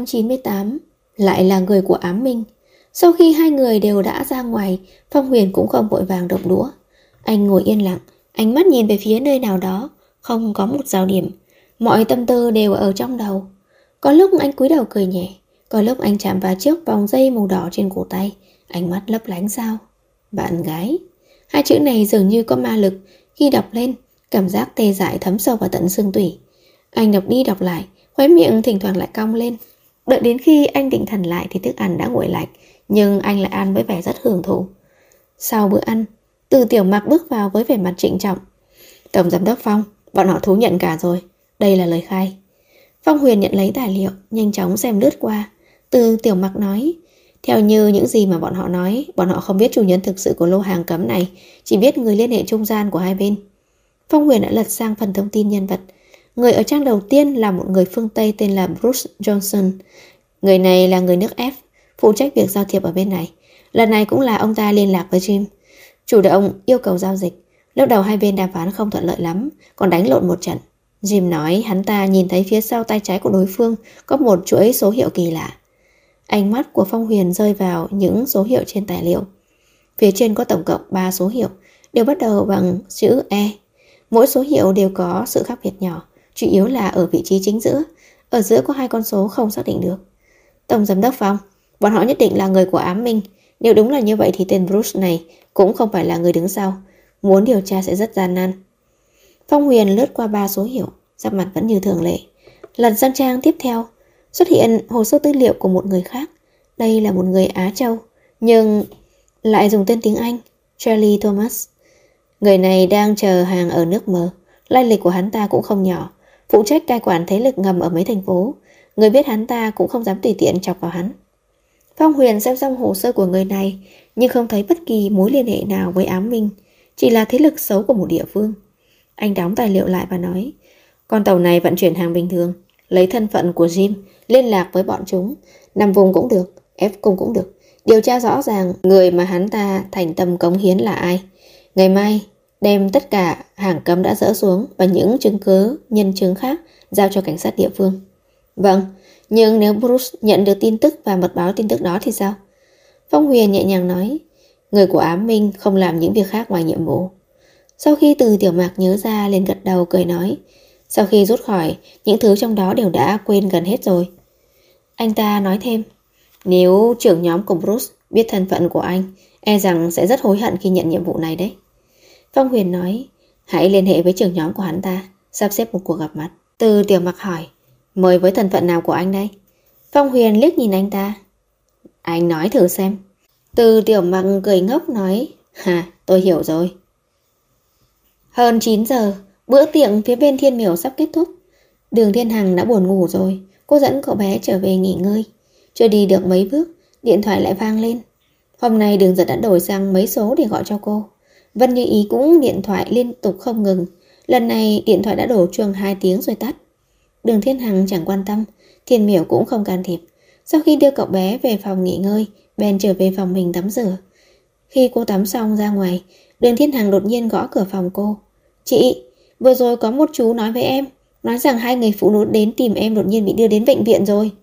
598. Lại là người của Ám Minh. Sau khi hai người đều đã ra ngoài, Phong Huyền cũng không vội vàng động đũa. Anh ngồi yên lặng, ánh mắt nhìn về phía nơi nào đó, không có một giao điểm. Mọi tâm tư đều ở trong đầu. Có lúc anh cúi đầu cười nhẹ, có lúc anh chạm vào chiếc vòng dây màu đỏ trên cổ tay, ánh mắt lấp lánh sao. Bạn gái. Hai chữ này dường như có ma lực. Khi đọc lên, cảm giác tê dại thấm sâu vào tận xương tủy. Anh đọc đi đọc lại, khóe miệng thỉnh thoảng lại cong lên. Đợi đến khi anh định thần lại thì thức ăn đã nguội lạnh, nhưng anh lại ăn với vẻ rất hưởng thụ. Sau bữa ăn, Từ Tiểu Mặc bước vào với vẻ mặt trịnh trọng. Tổng Giám đốc Phong, bọn họ thú nhận cả rồi. Đây là lời khai. Phong Huyền nhận lấy tài liệu, nhanh chóng xem lướt qua. Từ Tiểu Mặc nói, theo như những gì mà bọn họ nói, bọn họ không biết chủ nhân thực sự của lô hàng cấm này, chỉ biết người liên hệ trung gian của hai bên. Phong Huyền đã lật sang phần thông tin nhân vật. Người ở trang đầu tiên là một người phương Tây tên là Bruce Johnson. Người này là người nước F, phụ trách việc giao thiệp ở bên này. Lần này cũng là ông ta liên lạc với Jim, chủ động yêu cầu giao dịch. Lúc đầu hai bên đàm phán không thuận lợi lắm, còn đánh lộn một trận. Jim nói hắn ta nhìn thấy phía sau tay trái của đối phương có một chuỗi số hiệu kỳ lạ. Ánh mắt của Phong Huyền rơi vào những số hiệu trên tài liệu. Phía trên có tổng cộng 3 số hiệu, đều bắt đầu bằng chữ E. Mỗi số hiệu đều có sự khác biệt nhỏ, chủ yếu là ở vị trí chính giữa. Ở giữa có 2 con số không xác định được. Tổng giám đốc Phong, bọn họ nhất định là người của ám minh. Nếu đúng là như vậy thì tên Bruce này cũng không phải là người đứng sau. Muốn điều tra sẽ rất gian nan. Phong Huyền lướt qua 3 số hiệu, sắc mặt vẫn như thường lệ. Lần sang trang tiếp theo, xuất hiện hồ sơ tư liệu của một người khác. Đây là một người Á Châu, nhưng lại dùng tên tiếng Anh, Charlie Thomas. Người này đang chờ hàng ở nước mờ. Lai lịch của hắn ta cũng không nhỏ, phụ trách cai quản thế lực ngầm ở mấy thành phố. Người biết hắn ta cũng không dám tùy tiện chọc vào hắn. Phong Huyền xem xong hồ sơ của người này, nhưng không thấy bất kỳ mối liên hệ nào với ám minh, chỉ là thế lực xấu của một địa phương. Anh đóng tài liệu lại và nói, con tàu này vận chuyển hàng bình thường, lấy thân phận của Jim, liên lạc với bọn chúng, nằm vùng cũng được, ép cung cũng được, điều tra rõ ràng người mà hắn ta thành tâm cống hiến là ai. Ngày mai, đem tất cả hàng cấm đã dỡ xuống và những chứng cứ, nhân chứng khác giao cho cảnh sát địa phương. Vâng, nhưng nếu Bruce nhận được tin tức và mật báo tin tức đó thì sao? Phong Huyền nhẹ nhàng nói, người của ám minh không làm những việc khác ngoài nhiệm vụ. Sau khi Từ Tiểu Mạc nhớ ra, liền gật đầu cười nói, sau khi rút khỏi, những thứ trong đó đều đã quên gần hết rồi. Anh ta nói thêm, nếu trưởng nhóm của Bruce biết thân phận của anh, e rằng sẽ rất hối hận khi nhận nhiệm vụ này đấy. Phong Huyền nói, hãy liên hệ với trưởng nhóm của hắn ta, sắp xếp một cuộc gặp mặt. Từ Tiểu Mạc hỏi, mời với thân phận nào của anh đây? Phong Huyền liếc nhìn anh ta, anh nói thử xem. Từ Tiểu Mạc cười ngốc nói, tôi hiểu rồi. Hơn 9 giờ, bữa tiệc phía bên Thiên Miểu sắp kết thúc. Đường Thiên Hằng đã buồn ngủ rồi, cô dẫn cậu bé trở về nghỉ ngơi. Chưa đi được mấy bước, điện thoại lại vang lên. Hôm nay Đường Giật đã đổi sang mấy số để gọi cho cô. Vân Như Ý cũng điện thoại liên tục không ngừng. Lần này điện thoại đã đổ chuông 2 tiếng rồi tắt. Đường Thiên Hằng chẳng quan tâm, Thiên Miểu cũng không can thiệp. Sau khi đưa cậu bé về phòng nghỉ ngơi, bèn trở về phòng mình tắm rửa. Khi cô tắm xong ra ngoài, Đường Thiên Hằng đột nhiên gõ cửa phòng cô. Chị, vừa rồi có một chú nói với em, nói rằng 2 người phụ nữ đến tìm em đột nhiên bị đưa đến bệnh viện rồi.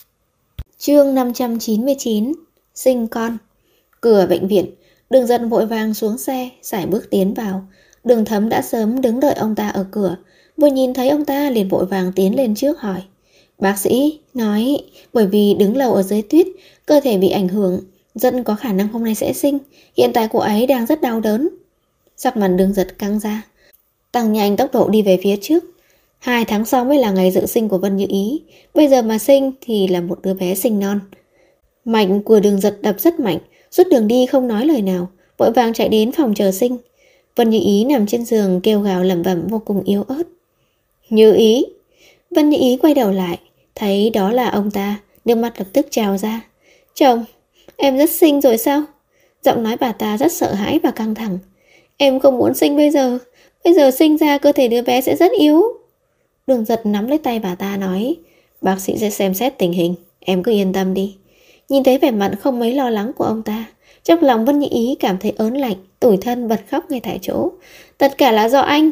Chương 599, sinh con. Cửa bệnh viện, Đường Giật vội vàng xuống xe, sải bước tiến vào. Đường Thấm đã sớm đứng đợi ông ta ở cửa, vừa nhìn thấy ông ta liền vội vàng tiến lên trước hỏi. Bác sĩ nói bởi vì đứng lâu ở dưới tuyết, cơ thể bị ảnh hưởng, Dân có khả năng hôm nay sẽ sinh. Hiện tại cô ấy đang rất đau đớn. Sắc mặt Đường Giật căng ra, tăng nhanh tốc độ đi về phía trước. 2 tháng sau mới là ngày dự sinh của Vân Như Ý. Bây giờ mà sinh thì là một đứa bé sinh non. Mạch của Đường Giật đập rất mạnh, suốt đường đi không nói lời nào, vội vàng chạy đến phòng chờ sinh. Vân Như Ý nằm trên giường kêu gào lẩm bẩm vô cùng yếu ớt. Như Ý. Vân Như Ý quay đầu lại, thấy đó là ông ta, nước mắt lập tức trào ra. Chồng, em rất sinh rồi sao? Giọng nói bà ta rất sợ hãi và căng thẳng. Em không muốn sinh bây giờ. Bây giờ sinh ra cơ thể đứa bé sẽ rất yếu. Đường Giật nắm lấy tay bà ta nói, bác sĩ sẽ xem xét tình hình, em cứ yên tâm đi. Nhìn thấy vẻ mặt không mấy lo lắng của ông ta, trong lòng Vân Như Ý cảm thấy ớn lạnh, tủi thân bật khóc ngay tại chỗ. Tất cả là do anh,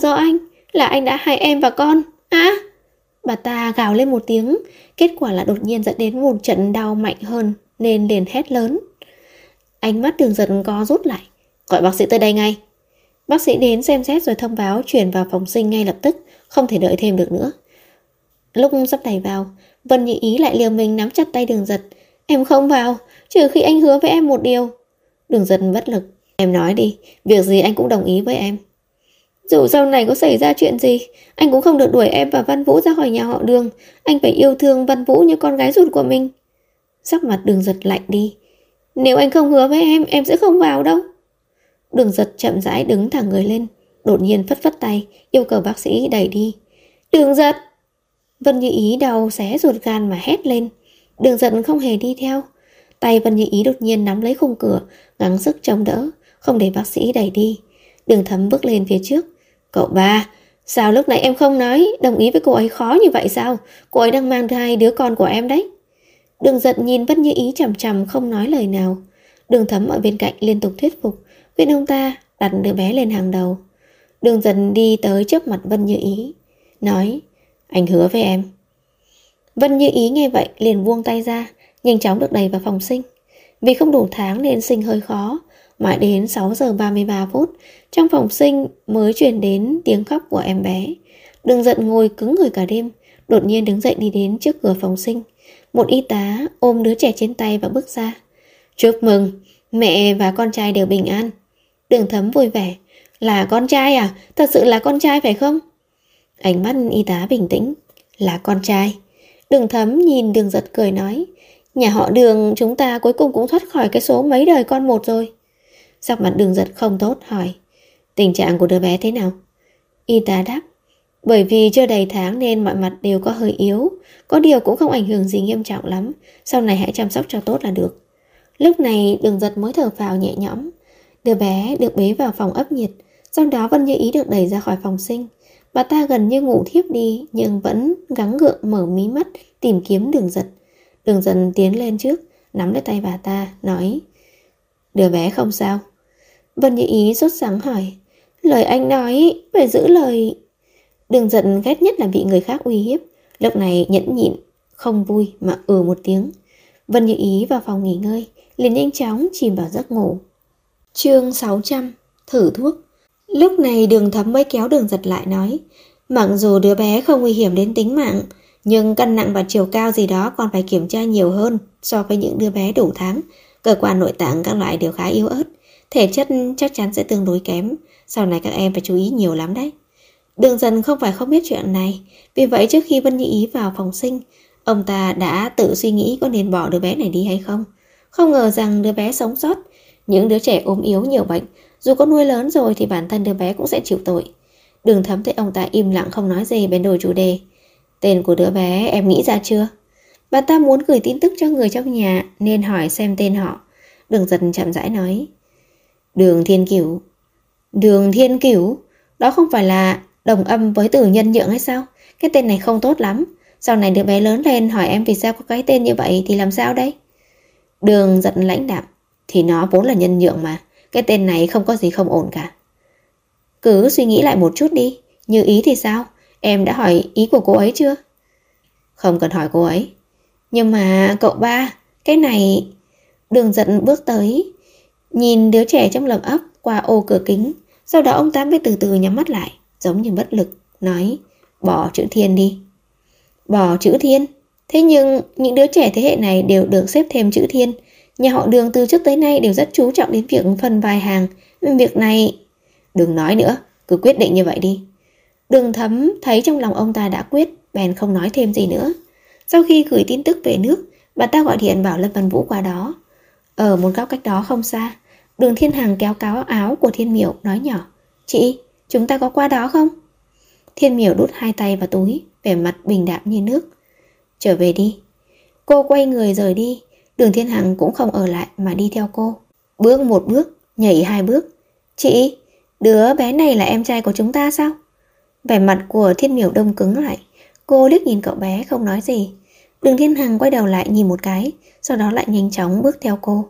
là anh đã hại em và con. Bà ta gào lên một tiếng, kết quả là đột nhiên dẫn đến một trận đau mạnh hơn nên liền hét lớn. Ánh mắt Đường Giật co rút lại, gọi bác sĩ tới đây ngay. Bác sĩ đến xem xét rồi thông báo chuyển vào phòng sinh ngay lập tức, không thể đợi thêm được nữa. Lúc sắp đẩy vào, Vân Như Ý lại liều mình nắm chặt tay Đường Giật. Em không vào, trừ khi anh hứa với em một điều. Đường Giật bất lực. Em nói đi, việc gì anh cũng đồng ý với em. Dù sau này có xảy ra chuyện gì, anh cũng không được đuổi em và Văn Vũ ra khỏi nhà họ Đường. Anh phải yêu thương Văn Vũ như con gái ruột của mình. Sắc mặt Đường Giật lạnh đi. Nếu anh không hứa với em sẽ không vào đâu. Đường Giật chậm rãi đứng thẳng người lên, đột nhiên phất phất tay, yêu cầu bác sĩ đẩy đi. Đường Giật! Vân Như Ý đau xé ruột gan mà hét lên. Đường Giật không hề đi theo. Tay Vân Như Ý đột nhiên nắm lấy khung cửa, gắng sức chống đỡ, không để bác sĩ đẩy đi. Đường Thấm bước lên phía trước. Cậu ba, sao lúc nãy em không nói, đồng ý với cô ấy khó như vậy sao? Cô ấy đang mang thai đứa con của em đấy. Đường Giật nhìn Vân Như Ý chằm chằm không nói lời nào. Đường Thấm ở bên cạnh liên tục thuyết phục, khuyên ông ta đặt đứa bé lên hàng đầu. Đường Giật đi tới trước mặt Vân Như Ý. nói: Anh hứa với em. Vân Như Ý nghe vậy liền buông tay ra, nhanh chóng được đẩy vào phòng sinh. Vì không đủ tháng nên sinh hơi khó. Mãi đến 6 giờ 33 phút, trong phòng sinh mới truyền đến tiếng khóc của em bé. Đường Giận ngồi cứng người cả đêm, đột nhiên đứng dậy đi đến trước cửa phòng sinh. Một y tá ôm đứa trẻ trên tay và bước ra. Chúc mừng, mẹ và con trai đều bình an. Đường Thấm vui vẻ. Là con trai à? Thật sự là con trai phải không? Ánh mắt y tá bình tĩnh. Là con trai. Đường Thấm nhìn Đường Giật cười nói: Nhà họ Đường chúng ta cuối cùng cũng thoát khỏi cái số mấy đời con một rồi. Sắc mặt Đường Giật không tốt, hỏi: Tình trạng của đứa bé thế nào? Y tá đáp: Bởi vì chưa đầy tháng nên mọi mặt đều có hơi yếu, có điều cũng không ảnh hưởng gì nghiêm trọng lắm, sau này hãy chăm sóc cho tốt là được. Lúc này Đường Giật mới thở phào nhẹ nhõm. Đứa bé được bế vào phòng ấp nhiệt, sau đó Vân Như Ý được đẩy ra khỏi phòng sinh. Bà ta gần như ngủ thiếp đi nhưng vẫn gắng gượng mở mí mắt tìm kiếm Đường Giật. Đường Giật tiến lên trước, nắm lấy tay bà ta, nói: Đứa bé không sao. Vân Như Ý sốt sắng hỏi: Lời anh nói phải giữ lời. Đường Giật ghét nhất là bị người khác uy hiếp. Lúc này nhẫn nhịn, không vui mà một tiếng. Vân Như Ý vào phòng nghỉ ngơi, liền nhanh chóng chìm vào giấc ngủ. Chương 600: Thử thuốc. Lúc này Đường Thấm mới kéo Đường Giật lại nói: Mặc dù đứa bé không nguy hiểm đến tính mạng, nhưng cân nặng và chiều cao gì đó còn phải kiểm tra nhiều hơn so với những đứa bé đủ tháng. Cơ quan nội tạng các loại đều khá yếu ớt, thể chất chắc chắn sẽ tương đối kém. Sau này các em phải chú ý nhiều lắm đấy. Đường Dần không phải không biết chuyện này, vì vậy trước khi Vân Như Ý vào phòng sinh, ông ta đã tự suy nghĩ có nên bỏ đứa bé này đi hay không. Không ngờ rằng đứa bé sống sót. Những đứa trẻ ốm yếu nhiều bệnh, dù có nuôi lớn rồi thì bản thân đứa bé cũng sẽ chịu tội. Đường Thấm thấy ông ta im lặng không nói gì bèn đổi chủ đề: Tên của đứa bé em nghĩ ra chưa? Bà ta muốn gửi tin tức cho người trong nhà nên hỏi xem tên họ. Đường Dần chậm rãi nói: Đường Thiên Cửu. Đường Thiên Cửu? Đó không phải là đồng âm với từ Nhân Nhượng hay sao? Cái tên này không tốt lắm. Sau này đứa bé lớn lên hỏi em vì sao có cái tên như vậy thì làm sao đây? Đường Dần lãnh đạm: Thì nó vốn là Nhân Nhượng mà. Cái tên này không có gì không ổn cả. Cứ suy nghĩ lại một chút đi. Như Ý thì sao? Em đã hỏi ý của cô ấy chưa? Không cần hỏi cô ấy. Nhưng mà cậu ba, cái này... Đường Dần bước tới, nhìn đứa trẻ trong lồng ấp qua ô cửa kính. Sau đó ông ta mới từ từ nhắm mắt lại, giống như bất lực, nói: Bỏ chữ Thiên đi. Bỏ chữ Thiên? Thế nhưng những đứa trẻ thế hệ này đều được xếp thêm chữ Thiên. Nhà họ Đường từ trước tới nay đều rất chú trọng đến việc phân vai hàng. Việc này... Đừng nói nữa, cứ quyết định như vậy đi. Đường Thấm thấy trong lòng ông ta đã quyết, bèn không nói thêm gì nữa. Sau khi gửi tin tức về nước, bà ta gọi điện bảo Lâm Văn Vũ qua đó. Ở một góc cách đó không xa, Đường Thiên Hằng kéo cáo áo của Thiên Miểu nói nhỏ: Chị, chúng ta có qua đó không? Thiên Miểu đút hai tay vào túi, vẻ mặt bình đạm như nước. Trở về đi. Cô quay người rời đi. Đường Thiên Hằng cũng không ở lại mà đi theo cô. Bước một bước, nhảy hai bước. Chị, đứa bé này là em trai của chúng ta sao? Vẻ mặt của Thiên Miểu đông cứng lại. Cô liếc nhìn cậu bé không nói gì. Đường Thiên Hằng quay đầu lại nhìn một cái, sau đó lại nhanh chóng bước theo cô.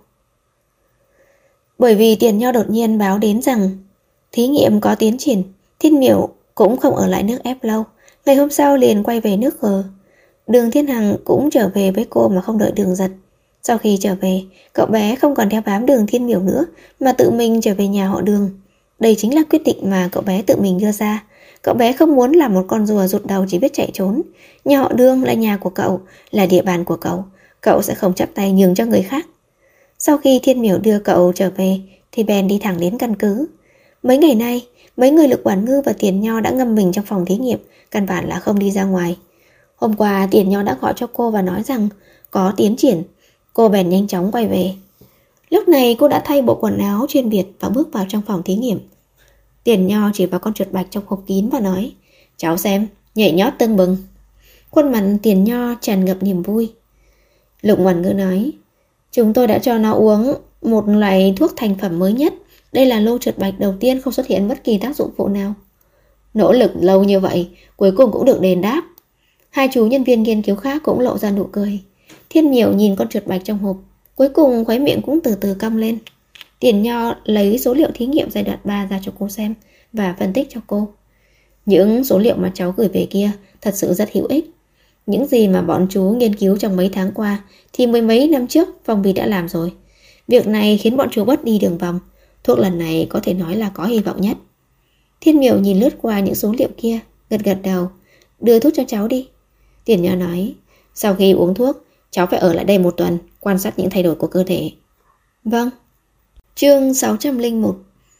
Bởi vì Tiền Nho đột nhiên báo đến rằng thí nghiệm có tiến triển, Thiên Miểu cũng không ở lại nước ép lâu. Ngày hôm sau liền quay về nước G. Đường Thiên Hằng cũng trở về với cô mà không đợi Đường Giật. Sau khi trở về, cậu bé không còn theo bám Đường Thiên Miểu nữa mà tự mình trở về nhà họ Đường. Đây chính là quyết định mà cậu bé tự mình đưa ra. Cậu bé không muốn là một con rùa rụt đầu chỉ biết chạy trốn. Nhà họ Đường là nhà của cậu, là địa bàn của cậu. Cậu sẽ không chắp tay nhường cho người khác. Sau khi Thiên Miểu đưa cậu trở về thì bèn đi thẳng đến căn cứ. Mấy ngày nay, mấy người Lực Quản Ngư và Tiền Nho đã ngâm mình trong phòng thí nghiệm, căn bản là không đi ra ngoài. Hôm qua Tiền Nho đã gọi cho cô và nói rằng có tiến triển. Cô bèn nhanh chóng quay về. Lúc này cô đã thay bộ quần áo chuyên biệt và bước vào trong phòng thí nghiệm. Tiền Nho chỉ vào con chuột bạch trong hộp kín và nói: Cháu xem, nhảy nhót tưng bừng. Khuôn mặt Tiền Nho tràn ngập niềm vui. Lục Ngoản Ngữ nói: Chúng tôi đã cho nó uống một loại thuốc thành phẩm mới nhất. Đây là lô chuột bạch đầu tiên không xuất hiện bất kỳ tác dụng phụ nào. Nỗ lực lâu như vậy, cuối cùng cũng được đền đáp. Hai chú nhân viên nghiên cứu khác cũng lộ ra nụ cười. Thiên Miểu nhìn con chuột bạch trong hộp, cuối cùng khóe miệng cũng từ từ cong lên. Tiền Nho lấy số liệu thí nghiệm giai đoạn 3 ra cho cô xem và phân tích cho cô. Những số liệu mà cháu gửi về kia thật sự rất hữu ích. Những gì mà bọn chú nghiên cứu trong mấy tháng qua thì mười mấy năm trước Phong Bì đã làm rồi. Việc này khiến bọn chú bớt đi đường vòng. Thuốc lần này có thể nói là có hy vọng nhất. Thiên Miểu nhìn lướt qua những số liệu kia, gật gật đầu. Đưa thuốc cho cháu đi. Tiền Nho nói, sau khi uống thuốc, cháu phải ở lại đây một tuần, quan sát những thay đổi của cơ thể. Vâng. Chương 601.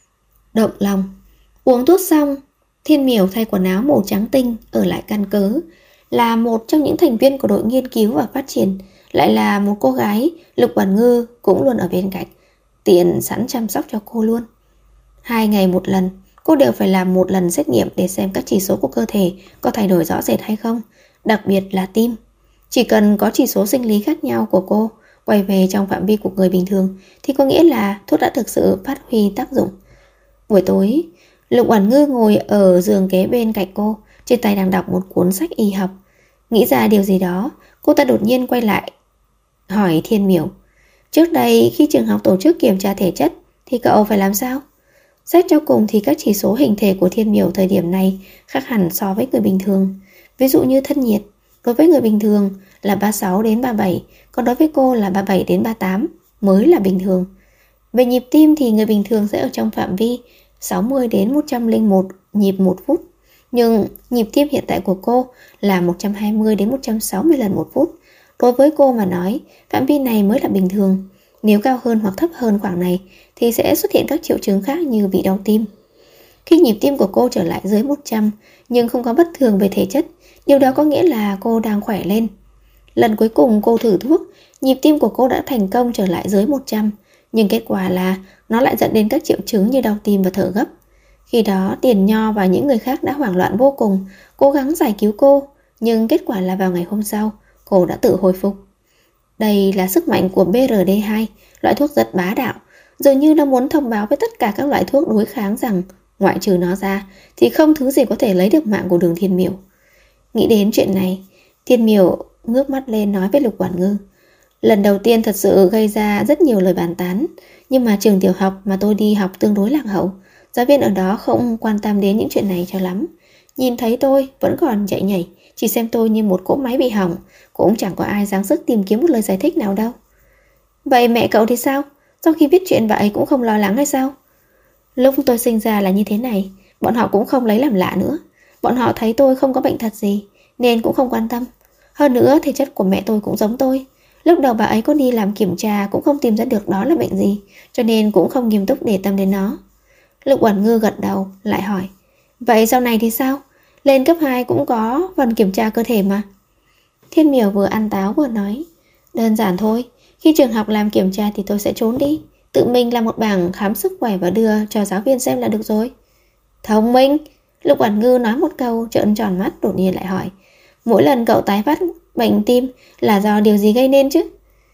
Động lòng. Uống thuốc xong, Thiên Miểu thay quần áo màu trắng tinh ở lại căn cứ. Là một trong những thành viên của đội nghiên cứu và phát triển, lại là một cô gái, Lục Quản Ngư cũng luôn ở bên cạnh, tiện sẵn chăm sóc cho cô luôn. 2 ngày một lần, cô đều phải làm một lần xét nghiệm để xem các chỉ số của cơ thể có thay đổi rõ rệt hay không, đặc biệt là tim. Chỉ cần có chỉ số sinh lý khác nhau của cô quay về trong phạm vi của người bình thường thì có nghĩa là thuốc đã thực sự phát huy tác dụng. Buổi tối, Lục Oản Ngư ngồi ở giường kế bên cạnh cô, trên tay đang đọc một cuốn sách y học. Nghĩ ra điều gì đó, cô ta đột nhiên quay lại hỏi Thiên Miểu, trước đây khi trường học tổ chức kiểm tra thể chất thì cậu phải làm sao? Xét cho cùng thì các chỉ số hình thể của Thiên Miểu thời điểm này khác hẳn so với người bình thường. Ví dụ như thân nhiệt, đối với người bình thường là 36 đến 37, còn đối với cô là 37 đến 38 mới là bình thường. Về nhịp tim thì người bình thường sẽ ở trong phạm vi 60 đến 101 nhịp một phút. Nhưng nhịp tim hiện tại của cô là 120 đến 160 lần một phút. Đối với cô mà nói, phạm vi này mới là bình thường. Nếu cao hơn hoặc thấp hơn khoảng này thì sẽ xuất hiện các triệu chứng khác như bị đau tim. Khi nhịp tim của cô trở lại dưới 100 nhưng không có bất thường về thể chất, điều đó có nghĩa là cô đang khỏe lên. Lần cuối cùng cô thử thuốc, nhịp tim của cô đã thành công trở lại dưới 100, nhưng kết quả là nó lại dẫn đến các triệu chứng như đau tim và thở gấp. Khi đó Tiền Nho và những người khác đã hoảng loạn vô cùng, cố gắng giải cứu cô, nhưng kết quả là vào ngày hôm sau, cô đã tự hồi phục. Đây là sức mạnh của BRD2, loại thuốc rất bá đạo, dường như nó muốn thông báo với tất cả các loại thuốc đối kháng rằng ngoại trừ nó ra thì không thứ gì có thể lấy được mạng của Đường Thiên Miểu. Nghĩ đến chuyện này, Thiên Miểu ngước mắt lên nói với Lục Quản Ngư, lần đầu tiên thật sự gây ra rất nhiều lời bàn tán, nhưng mà trường tiểu học mà tôi đi học tương đối lạc hậu, giáo viên ở đó không quan tâm đến những chuyện này cho lắm. Nhìn thấy tôi vẫn còn chạy nhảy, chỉ xem tôi như một cỗ máy bị hỏng, cũng chẳng có ai dáng sức tìm kiếm một lời giải thích nào đâu. Vậy mẹ cậu thì sao? Sau khi biết chuyện vậy cũng không lo lắng hay sao? Lúc tôi sinh ra là như thế này, bọn họ cũng không lấy làm lạ nữa. Bọn họ thấy tôi không có bệnh thật gì, nên cũng không quan tâm. Hơn nữa, thể chất của mẹ tôi cũng giống tôi. Lúc đầu bà ấy có đi làm kiểm tra cũng không tìm ra được đó là bệnh gì, cho nên cũng không nghiêm túc để tâm đến nó. Lục Oản Ngư gật đầu, lại hỏi, vậy sau này thì sao? Lên cấp 2 cũng có phần kiểm tra cơ thể mà. Thiên Miểu vừa ăn táo vừa nói, đơn giản thôi, khi trường học làm kiểm tra thì tôi sẽ trốn đi, tự mình làm một bảng khám sức khỏe và đưa cho giáo viên xem là được rồi. Thông minh. Lục Oản Ngư nói một câu, trợn tròn mắt, đột nhiên lại hỏi, mỗi lần cậu tái phát bệnh tim là do điều gì gây nên chứ?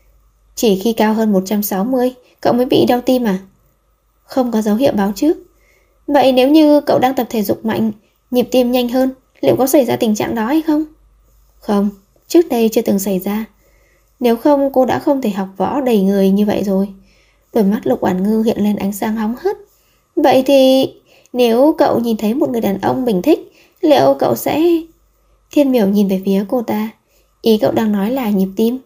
Chỉ khi cao hơn 160 cậu mới bị đau tim à? Không có dấu hiệu báo trước. Vậy nếu như cậu đang tập thể dục mạnh, nhịp tim nhanh hơn, liệu có xảy ra tình trạng đó hay không? Không, trước đây chưa từng xảy ra. Nếu không cô đã không thể học võ đầy người như vậy rồi. Đôi mắt Lục Oản Ngư hiện lên ánh sáng hóng hớt. Vậy thì nếu cậu nhìn thấy một người đàn ông mình thích, liệu cậu sẽ... Thiên Miểu nhìn về phía cô ta. Ý cậu đang nói là nhịp tim?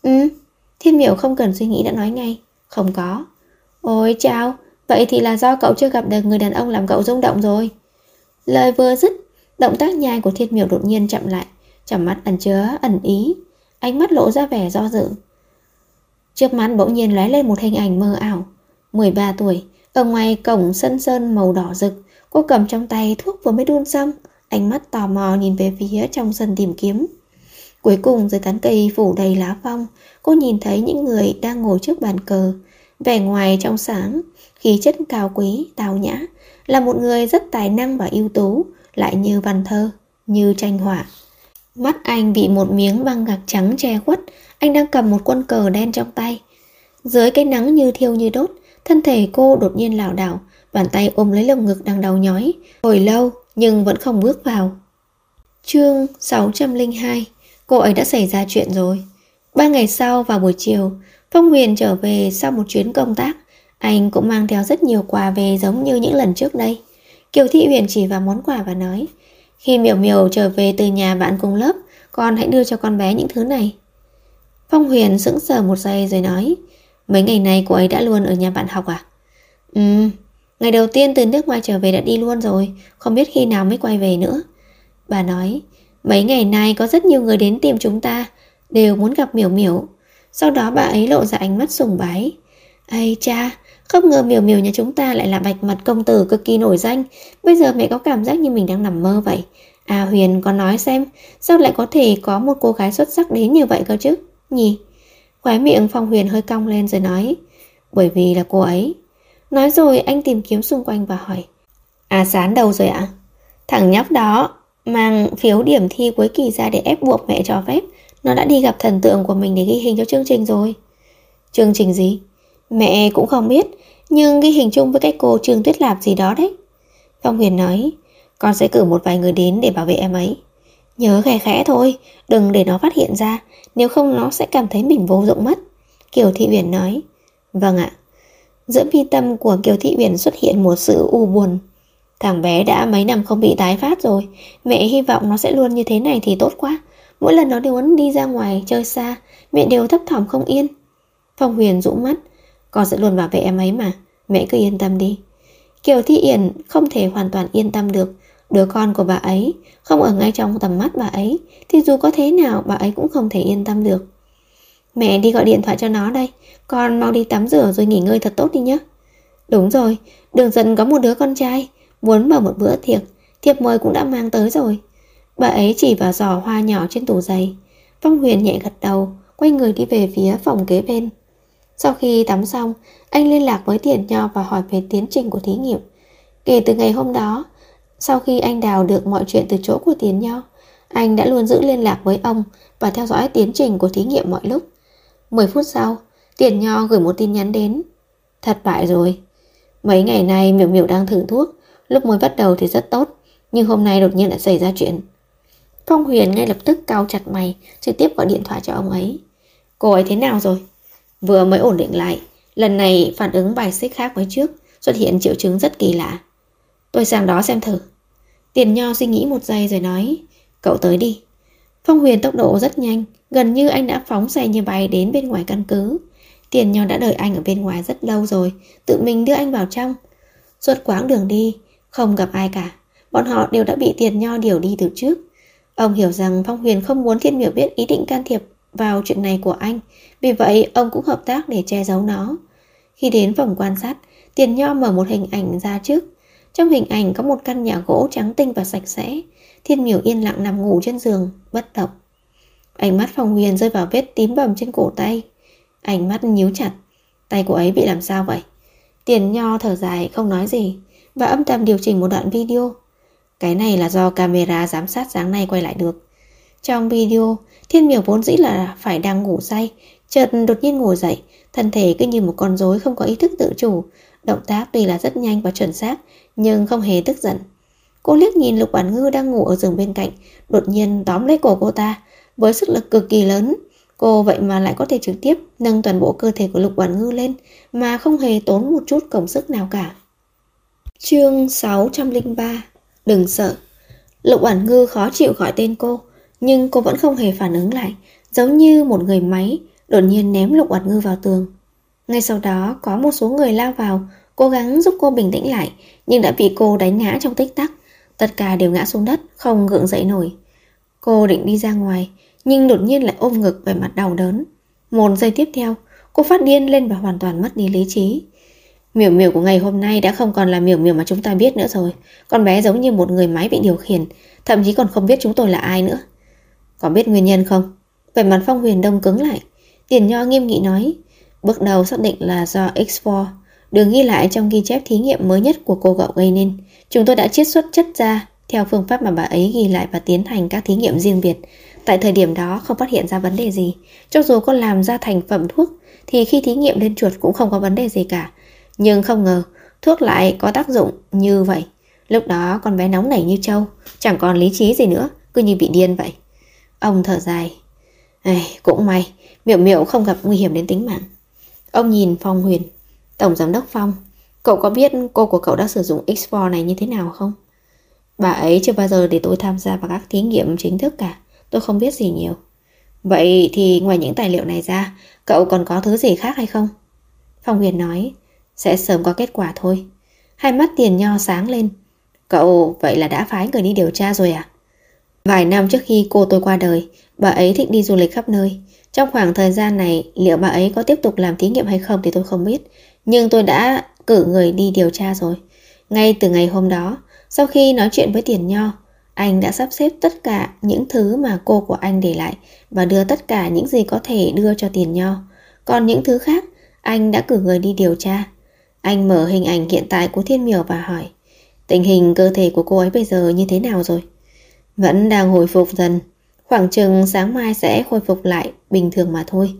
Thiên Miểu không cần suy nghĩ đã nói ngay. Không có. Ôi chao, vậy thì là do cậu chưa gặp được người đàn ông làm cậu rung động rồi. Lời vừa dứt, động tác nhai của Thiên Miểu đột nhiên chậm lại, trong mắt ẩn chứa ẩn ý, ánh mắt lộ ra vẻ do dự. Trước mắt bỗng nhiên lóe lên một hình ảnh mơ ảo. 13 tuổi, ở ngoài cổng sân sơn màu đỏ rực, cô cầm trong tay thuốc vừa mới đun xong, ánh mắt tò mò nhìn về phía trong sân tìm kiếm. Cuối cùng dưới tán cây phủ đầy lá phong, cô nhìn thấy những người đang ngồi trước bàn cờ. Vẻ ngoài trong sáng, khí chất cao quý, tào nhã, là một người rất tài năng và ưu tú, lại như văn thơ, như tranh họa. Mắt anh bị một miếng băng gạc trắng che khuất, anh đang cầm một quân cờ đen trong tay. Dưới cái nắng như thiêu như đốt, thân thể cô đột nhiên lảo đảo, bàn tay ôm lấy lồng ngực đang đau nhói, hồi lâu nhưng vẫn không bước vào. Chương 602. Cô ấy đã xảy ra chuyện rồi. 3 ngày sau vào buổi chiều, Phong Huyền trở về sau một chuyến công tác. Anh cũng mang theo rất nhiều quà về giống như những lần trước đây. Kiều Thị Huyền chỉ vào món quà và nói, Khi Miểu Miểu trở về từ nhà bạn cùng lớp, con hãy đưa cho con bé những thứ này. Phong Huyền sững sờ một giây rồi nói, mấy ngày này cô ấy đã luôn ở nhà bạn học à? Ngày đầu tiên từ nước ngoài trở về đã đi luôn rồi, không biết khi nào mới quay về nữa. Bà nói, mấy ngày nay có rất nhiều người đến tìm chúng ta, đều muốn gặp Miểu Miểu. Sau đó bà ấy lộ ra ánh mắt sùng bái. Ây cha, không ngờ Miểu Miểu nhà chúng ta lại là bạch mật công tử cực kỳ nổi danh. Bây giờ mẹ có cảm giác như mình đang nằm mơ vậy. À Huyền, con nói xem, sao lại có thể có một cô gái xuất sắc đến như vậy cơ chứ, nhỉ? Khóe miệng Phong Huyền hơi cong lên rồi nói, bởi vì là cô ấy. Nói rồi anh tìm kiếm xung quanh và hỏi, À Sán đâu rồi ạ? Thằng nhóc đó mang phiếu điểm thi cuối kỳ ra để ép buộc mẹ cho phép. Nó đã đi gặp thần tượng của mình để ghi hình cho chương trình rồi. Chương trình gì? Mẹ cũng không biết, nhưng ghi hình chung với cái cô Trương Tuyết Lạp gì đó đấy. Phong Huyền nói, con sẽ cử một vài người đến để bảo vệ em ấy. Nhớ khẽ khẽ thôi, đừng để nó phát hiện ra, nếu không nó sẽ cảm thấy mình vô dụng mất. Kiều Thị Uyển nói, vâng ạ. Giữa mi tâm của Kiều Thị Uyển xuất hiện một sự u buồn. Thằng bé đã mấy năm không bị tái phát rồi, mẹ hy vọng nó sẽ luôn như thế này thì tốt quá. Mỗi lần nó đều muốn đi ra ngoài chơi xa, mẹ đều thấp thỏm không yên. Phong Huyền rũ mắt, con sẽ luôn bảo vệ em ấy mà, mẹ cứ yên tâm đi. Kiều Thị Uyển không thể hoàn toàn yên tâm được. Đứa con của bà ấy không ở ngay trong tầm mắt bà ấy, thì dù có thế nào bà ấy cũng không thể yên tâm được. Mẹ đi gọi điện thoại cho nó đây, con mau đi tắm rửa rồi nghỉ ngơi thật tốt đi nhé. Đúng rồi, Đường Dần có một đứa con trai, muốn mở một bữa tiệc, thiệp mời cũng đã mang tới rồi. Bà ấy chỉ vào giỏ hoa nhỏ trên tủ giày. Phong Huyền nhẹ gật đầu, quay người đi về phía phòng kế bên. Sau khi tắm xong, anh liên lạc với Tiền Nho và hỏi về tiến trình của thí nghiệm. Kể từ ngày hôm đó, sau khi anh đào được mọi chuyện từ chỗ của Tiền Nho, anh đã luôn giữ liên lạc với ông và theo dõi tiến trình của thí nghiệm mọi lúc. 10 phút sau, Tiền Nho gửi một tin nhắn đến. Thất bại rồi. Mấy ngày nay Miểu Miểu đang thử thuốc, lúc mới bắt đầu thì rất tốt, nhưng hôm nay đột nhiên lại xảy ra chuyện. Phong Huyền ngay lập tức cau chặt mày, trực tiếp gọi điện thoại cho ông ấy. Cô ấy thế nào rồi? Vừa mới ổn định lại, lần này phản ứng bài xích khác với trước, xuất hiện triệu chứng rất kỳ lạ. Tôi sang đó xem thử. Tiền Nho suy nghĩ một giây rồi nói, cậu tới đi. Phong Huyền tốc độ rất nhanh, gần như anh đã phóng xe như bay đến bên ngoài căn cứ. Tiền Nho đã đợi anh ở bên ngoài rất lâu rồi, tự mình đưa anh vào trong. Suốt quãng đường đi, không gặp ai cả, bọn họ đều đã bị Tiền Nho điều đi từ trước. Ông hiểu rằng Phong Huyền không muốn Thiên Miểu biết ý định can thiệp vào chuyện này của anh, vì vậy ông cũng hợp tác để che giấu nó. Khi đến phòng quan sát, Tiền Nho mở một hình ảnh ra trước. Trong hình ảnh có một căn nhà gỗ trắng tinh và sạch sẽ. Thiên Miểu yên lặng nằm ngủ trên giường, bất động. Ánh mắt Phong Huyền rơi vào vết tím bầm trên cổ tay. Ánh mắt nhíu chặt. Tay cô ấy bị làm sao vậy? Tiền Nho thở dài không nói gì và âm thầm điều chỉnh một đoạn video. Cái này là do camera giám sát sáng nay quay lại được. Trong video, Thiên Miểu vốn dĩ là phải đang ngủ say, chợt đột nhiên ngồi dậy, thân thể cứ như một con rối không có ý thức tự chủ. Động tác tuy là rất nhanh và chuẩn xác, nhưng không hề tức giận. Cô liếc nhìn Lục Oản Ngư đang ngủ ở giường bên cạnh, đột nhiên tóm lấy cổ cô ta. Với sức lực cực kỳ lớn, cô vậy mà lại có thể trực tiếp nâng toàn bộ cơ thể của Lục Oản Ngư lên, mà không hề tốn một chút công sức nào cả. Chương 603. Đừng sợ. Lục Oản Ngư khó chịu gọi tên cô, nhưng cô vẫn không hề phản ứng lại, giống như một người máy, đột nhiên ném Lục Oản Ngư vào tường. Ngay sau đó có một số người lao vào, cố gắng giúp cô bình tĩnh lại, nhưng đã bị cô đánh ngã trong tích tắc. Tất cả đều ngã xuống đất, không gượng dậy nổi. Cô định đi ra ngoài, nhưng đột nhiên lại ôm ngực vẻ mặt đau đớn. Một giây tiếp theo, cô phát điên lên và hoàn toàn mất đi lý trí. Miểu Miểu của ngày hôm nay đã không còn là Miểu Miểu mà chúng ta biết nữa rồi. Con bé giống như một người máy bị điều khiển, thậm chí còn không biết chúng tôi là ai nữa. Có biết nguyên nhân không? Vẻ mặt Phong Huyền đông cứng lại. Tiền Nho nghiêm nghị nói, bước đầu xác định là do X4, được ghi lại trong ghi chép thí nghiệm mới nhất của cô cậu gây nên. Chúng tôi đã chiết xuất chất ra theo phương pháp mà bà ấy ghi lại và tiến hành các thí nghiệm riêng biệt. Tại thời điểm đó không phát hiện ra vấn đề gì. Cho dù có làm ra thành phẩm thuốc thì khi thí nghiệm lên chuột cũng không có vấn đề gì cả. Nhưng không ngờ thuốc lại có tác dụng như vậy. Lúc đó con bé nóng nảy như trâu, chẳng còn lý trí gì nữa, cứ như bị điên vậy. Ông thở dài. Cũng may Miểu Miểu không gặp nguy hiểm đến tính mạng. Ông nhìn Phong Huyền. Tổng giám đốc Phong, cậu có biết cô của cậu đã sử dụng X4 này như thế nào không? Bà ấy chưa bao giờ để tôi tham gia vào các thí nghiệm chính thức cả. Tôi không biết gì nhiều. Vậy thì ngoài những tài liệu này ra, cậu còn có thứ gì khác hay không? Phong Huyền nói, sẽ sớm có kết quả thôi. Hai mắt Tiền Nho sáng lên. Cậu vậy là đã phái người đi điều tra rồi à? Vài năm trước khi cô tôi qua đời, bà ấy thích đi du lịch khắp nơi. Trong khoảng thời gian này, liệu bà ấy có tiếp tục làm thí nghiệm hay không thì tôi không biết. Nhưng tôi đã cử người đi điều tra rồi. Ngay từ ngày hôm đó, sau khi nói chuyện với Tiền Nho, anh đã sắp xếp tất cả những thứ mà cô của anh để lại và đưa tất cả những gì có thể đưa cho Tiền Nho. Còn những thứ khác, anh đã cử người đi điều tra. Anh mở hình ảnh hiện tại của Thiên Miểu và hỏi, tình hình cơ thể của cô ấy bây giờ như thế nào rồi? Vẫn đang hồi phục dần. Khoảng chừng sáng mai sẽ khôi phục lại bình thường mà thôi.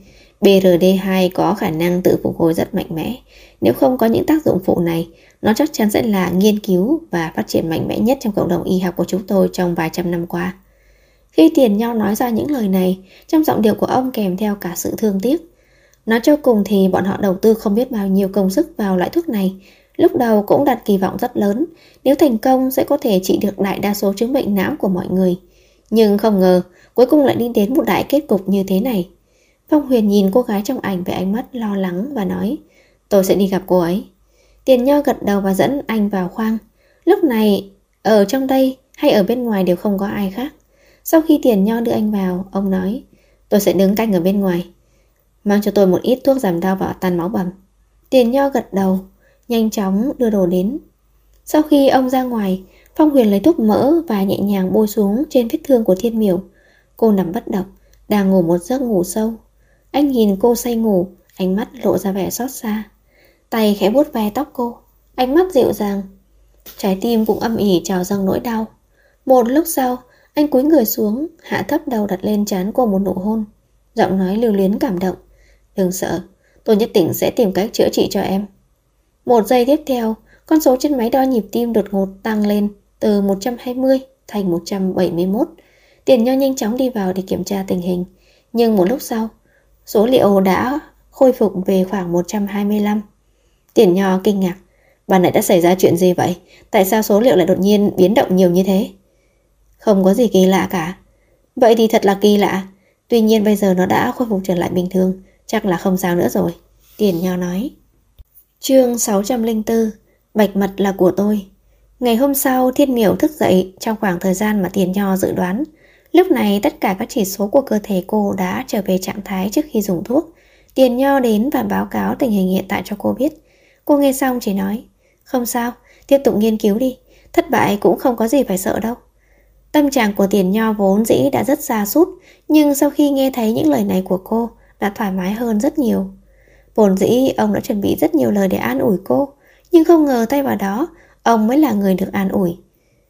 BRD2 có khả năng tự phục hồi rất mạnh mẽ. Nếu không có những tác dụng phụ này, nó chắc chắn sẽ là nghiên cứu và phát triển mạnh mẽ nhất trong cộng đồng y học của chúng tôi trong vài trăm năm qua. Khi Tiền Nho nói ra những lời này, trong giọng điệu của ông kèm theo cả sự thương tiếc. Nói cho cùng thì bọn họ đầu tư không biết bao nhiêu công sức vào loại thuốc này. Lúc đầu cũng đặt kỳ vọng rất lớn, nếu thành công sẽ có thể trị được đại đa số chứng bệnh não của mọi người. Nhưng không ngờ, cuối cùng lại đi đến một đại kết cục như thế này. Phong Huyền nhìn cô gái trong ảnh với ánh mắt lo lắng và nói, tôi sẽ đi gặp cô ấy. Tiền Nho gật đầu và dẫn anh vào khoang. Lúc này, ở trong đây hay ở bên ngoài đều không có ai khác. Sau khi Tiền Nho đưa anh vào, ông nói, tôi sẽ đứng canh ở bên ngoài. Mang cho tôi một ít thuốc giảm đau và tan máu bầm. Tiền Nho gật đầu, nhanh chóng đưa đồ đến. Sau khi ông ra ngoài, Phong Huyền lấy thuốc mỡ và nhẹ nhàng bôi xuống trên vết thương của Thiên Miểu. Cô nằm bất động, đang ngủ một giấc ngủ sâu. Anh nhìn cô say ngủ, ánh mắt lộ ra vẻ xót xa. Tay khẽ vuốt ve tóc cô, ánh mắt dịu dàng. Trái tim cũng âm ỉ trào dâng nỗi đau. Một lúc sau, anh cúi người xuống, hạ thấp đầu đặt lên trán cô một nụ hôn. Giọng nói lưu luyến cảm động. Đừng sợ, tôi nhất định sẽ tìm cách chữa trị cho em. Một giây tiếp theo, con số trên máy đo nhịp tim đột ngột tăng lên từ 120 thành 171. Tiền Nho nhanh chóng đi vào để kiểm tra tình hình. Nhưng một lúc sau, số liệu đã khôi phục về khoảng 125. Tiền Nho kinh ngạc. Ban nãy đã xảy ra chuyện gì vậy? Tại sao số liệu lại đột nhiên biến động nhiều như thế? Không có gì kỳ lạ cả. Vậy thì thật là kỳ lạ. Tuy nhiên bây giờ nó đã khôi phục trở lại bình thường. Chắc là không sao nữa rồi. Tiền Nho nói. Chương 604. Bạch mật là của tôi. Ngày hôm sau, Thiên Miểu thức dậy trong khoảng thời gian mà Tiền Nho dự đoán. Lúc này tất cả các chỉ số của cơ thể cô đã trở về trạng thái trước khi dùng thuốc. Tiền Nho đến và báo cáo tình hình hiện tại cho cô biết. Cô nghe xong chỉ nói, không sao, tiếp tục nghiên cứu đi. Thất bại cũng không có gì phải sợ đâu. Tâm trạng của Tiền Nho vốn dĩ đã rất sa sút, nhưng sau khi nghe thấy những lời này của cô đã thoải mái hơn rất nhiều. Vốn dĩ ông đã chuẩn bị rất nhiều lời để an ủi cô, nhưng không ngờ thay vào đó ông mới là người được an ủi.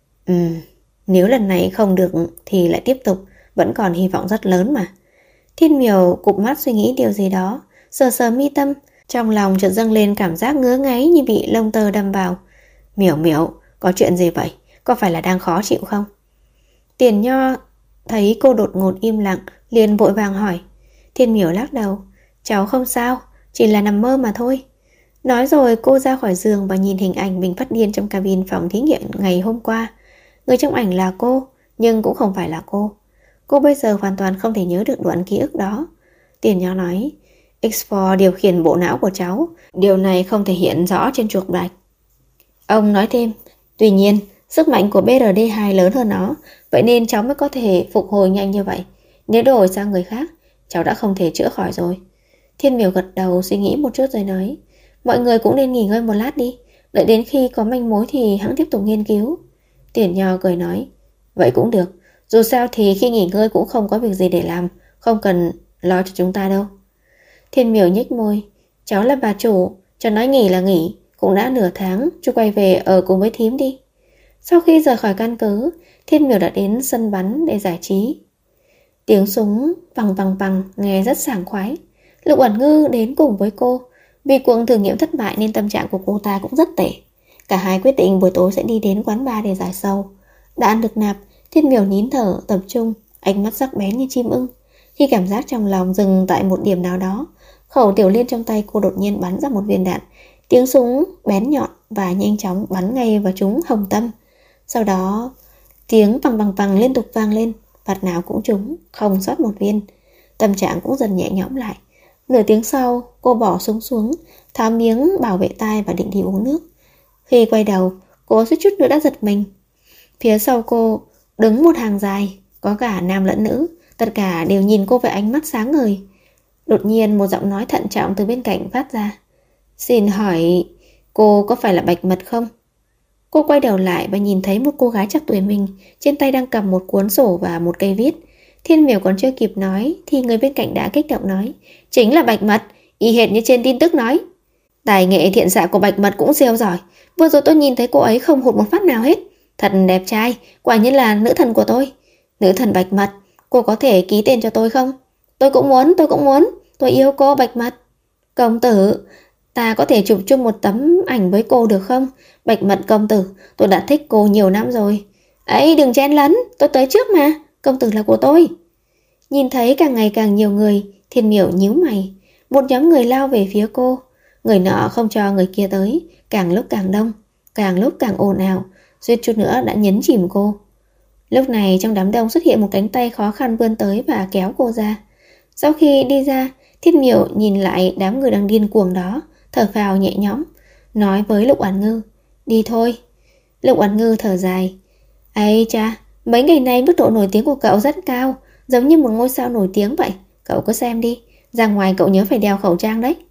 Nếu lần này không được thì lại tiếp tục, vẫn còn hy vọng rất lớn mà. Thiên Miểu cụp mắt suy nghĩ điều gì đó, sờ sờ mi tâm, trong lòng chợt dâng lên cảm giác ngứa ngáy như bị lông tơ đâm vào. Miểu Miểu, có chuyện gì vậy? Có phải là đang khó chịu không? Tiền Nho thấy cô đột ngột im lặng, liền vội vàng hỏi. Thiên Miểu lắc đầu, cháu không sao, chỉ là nằm mơ mà thôi. Nói rồi cô ra khỏi giường và nhìn hình ảnh mình phát điên trong cabin phòng thí nghiệm ngày hôm qua. Người trong ảnh là cô, nhưng cũng không phải là cô. Cô bây giờ hoàn toàn không thể nhớ được đoạn ký ức đó. Tiền Nho nói, X4 điều khiển bộ não của cháu, điều này không thể hiện rõ trên chuột bạch. Ông nói thêm, tuy nhiên, sức mạnh của BRD2 lớn hơn nó, vậy nên cháu mới có thể phục hồi nhanh như vậy. Nếu đổi sang người khác, cháu đã không thể chữa khỏi rồi. Thiên Miểu gật đầu suy nghĩ một chút rồi nói, mọi người cũng nên nghỉ ngơi một lát đi, đợi đến khi có manh mối thì hãng tiếp tục nghiên cứu. Tiền Nho cười nói, vậy cũng được, dù sao thì khi nghỉ ngơi cũng không có việc gì để làm, không cần lo cho chúng ta đâu. Thiên Miểu nhếch môi, cháu là bà chủ, cho nói nghỉ là nghỉ, cũng đã nửa tháng, chú quay về ở cùng với thím đi. Sau khi rời khỏi căn cứ, Thiên Miểu đã đến sân bắn để giải trí. Tiếng súng vằng vằng vằng nghe rất sảng khoái. Lục Uẩn Ngư đến cùng với cô. Vì cuộc thử nghiệm thất bại nên tâm trạng của cô ta cũng rất tệ. Cả hai quyết định buổi tối sẽ đi đến quán bar để giải sầu. Đã ăn được nạp, Thiên Miểu nín thở tập trung, ánh mắt sắc bén như chim ưng. Khi cảm giác trong lòng dừng tại một điểm nào đó, khẩu tiểu liên trong tay cô đột nhiên bắn ra một viên đạn. Tiếng súng bén nhọn và nhanh chóng bắn ngay vào trúng hồng tâm. Sau đó tiếng bằng bằng liên tục vang lên, phạt nào cũng trúng, không sót một viên. Tâm trạng cũng dần nhẹ nhõm lại. Nửa tiếng sau, cô bỏ súng xuống, tháo miếng bảo vệ tai và định đi uống nước. Khi quay đầu, cô suýt chút nữa đã giật mình. Phía sau cô đứng một hàng dài, có cả nam lẫn nữ, tất cả đều nhìn cô với ánh mắt sáng ngời. Đột nhiên một giọng nói thận trọng từ bên cạnh phát ra. Xin hỏi, cô có phải là Bạch Mật không? Cô quay đầu lại và nhìn thấy một cô gái chắc tuổi mình, trên tay đang cầm một cuốn sổ và một cây viết. Thiên Miểu còn chưa kịp nói thì người bên cạnh đã kích động nói. Chính là Bạch Mật, y hệt như trên tin tức nói. Tài nghệ thiện xạ của Bạch Mật cũng siêu giỏi. Vừa rồi tôi nhìn thấy cô ấy không hụt một phát nào hết. Thật đẹp trai, quả nhiên là nữ thần của tôi. Nữ thần Bạch Mật, cô có thể ký tên cho tôi không? Tôi cũng muốn, tôi yêu cô Bạch Mật. Công tử, ta có thể chụp chung một tấm ảnh với cô được không? Bạch Mật công tử, tôi đã thích cô nhiều năm rồi. Ấy, đừng chen lấn, tôi tới trước mà. Công tử là của tôi. Nhìn thấy càng ngày càng nhiều người, Thiên Miểu nhíu mày. Một nhóm người lao về phía cô. Người nọ không cho người kia tới, càng lúc càng đông, càng lúc càng ồn ào, suýt chút nữa đã nhấn chìm cô. Lúc này trong đám đông xuất hiện một cánh tay khó khăn vươn tới và kéo cô ra. Sau khi đi ra, Thiên Miểu nhìn lại đám người đang điên cuồng đó, thở phào nhẹ nhõm, nói với Lục Oản Ngư, đi thôi. Lục Oản Ngư thở dài, ây cha, mấy ngày nay mức độ nổi tiếng của cậu rất cao, giống như một ngôi sao nổi tiếng vậy. Cậu cứ xem đi, ra ngoài cậu nhớ phải đeo khẩu trang đấy.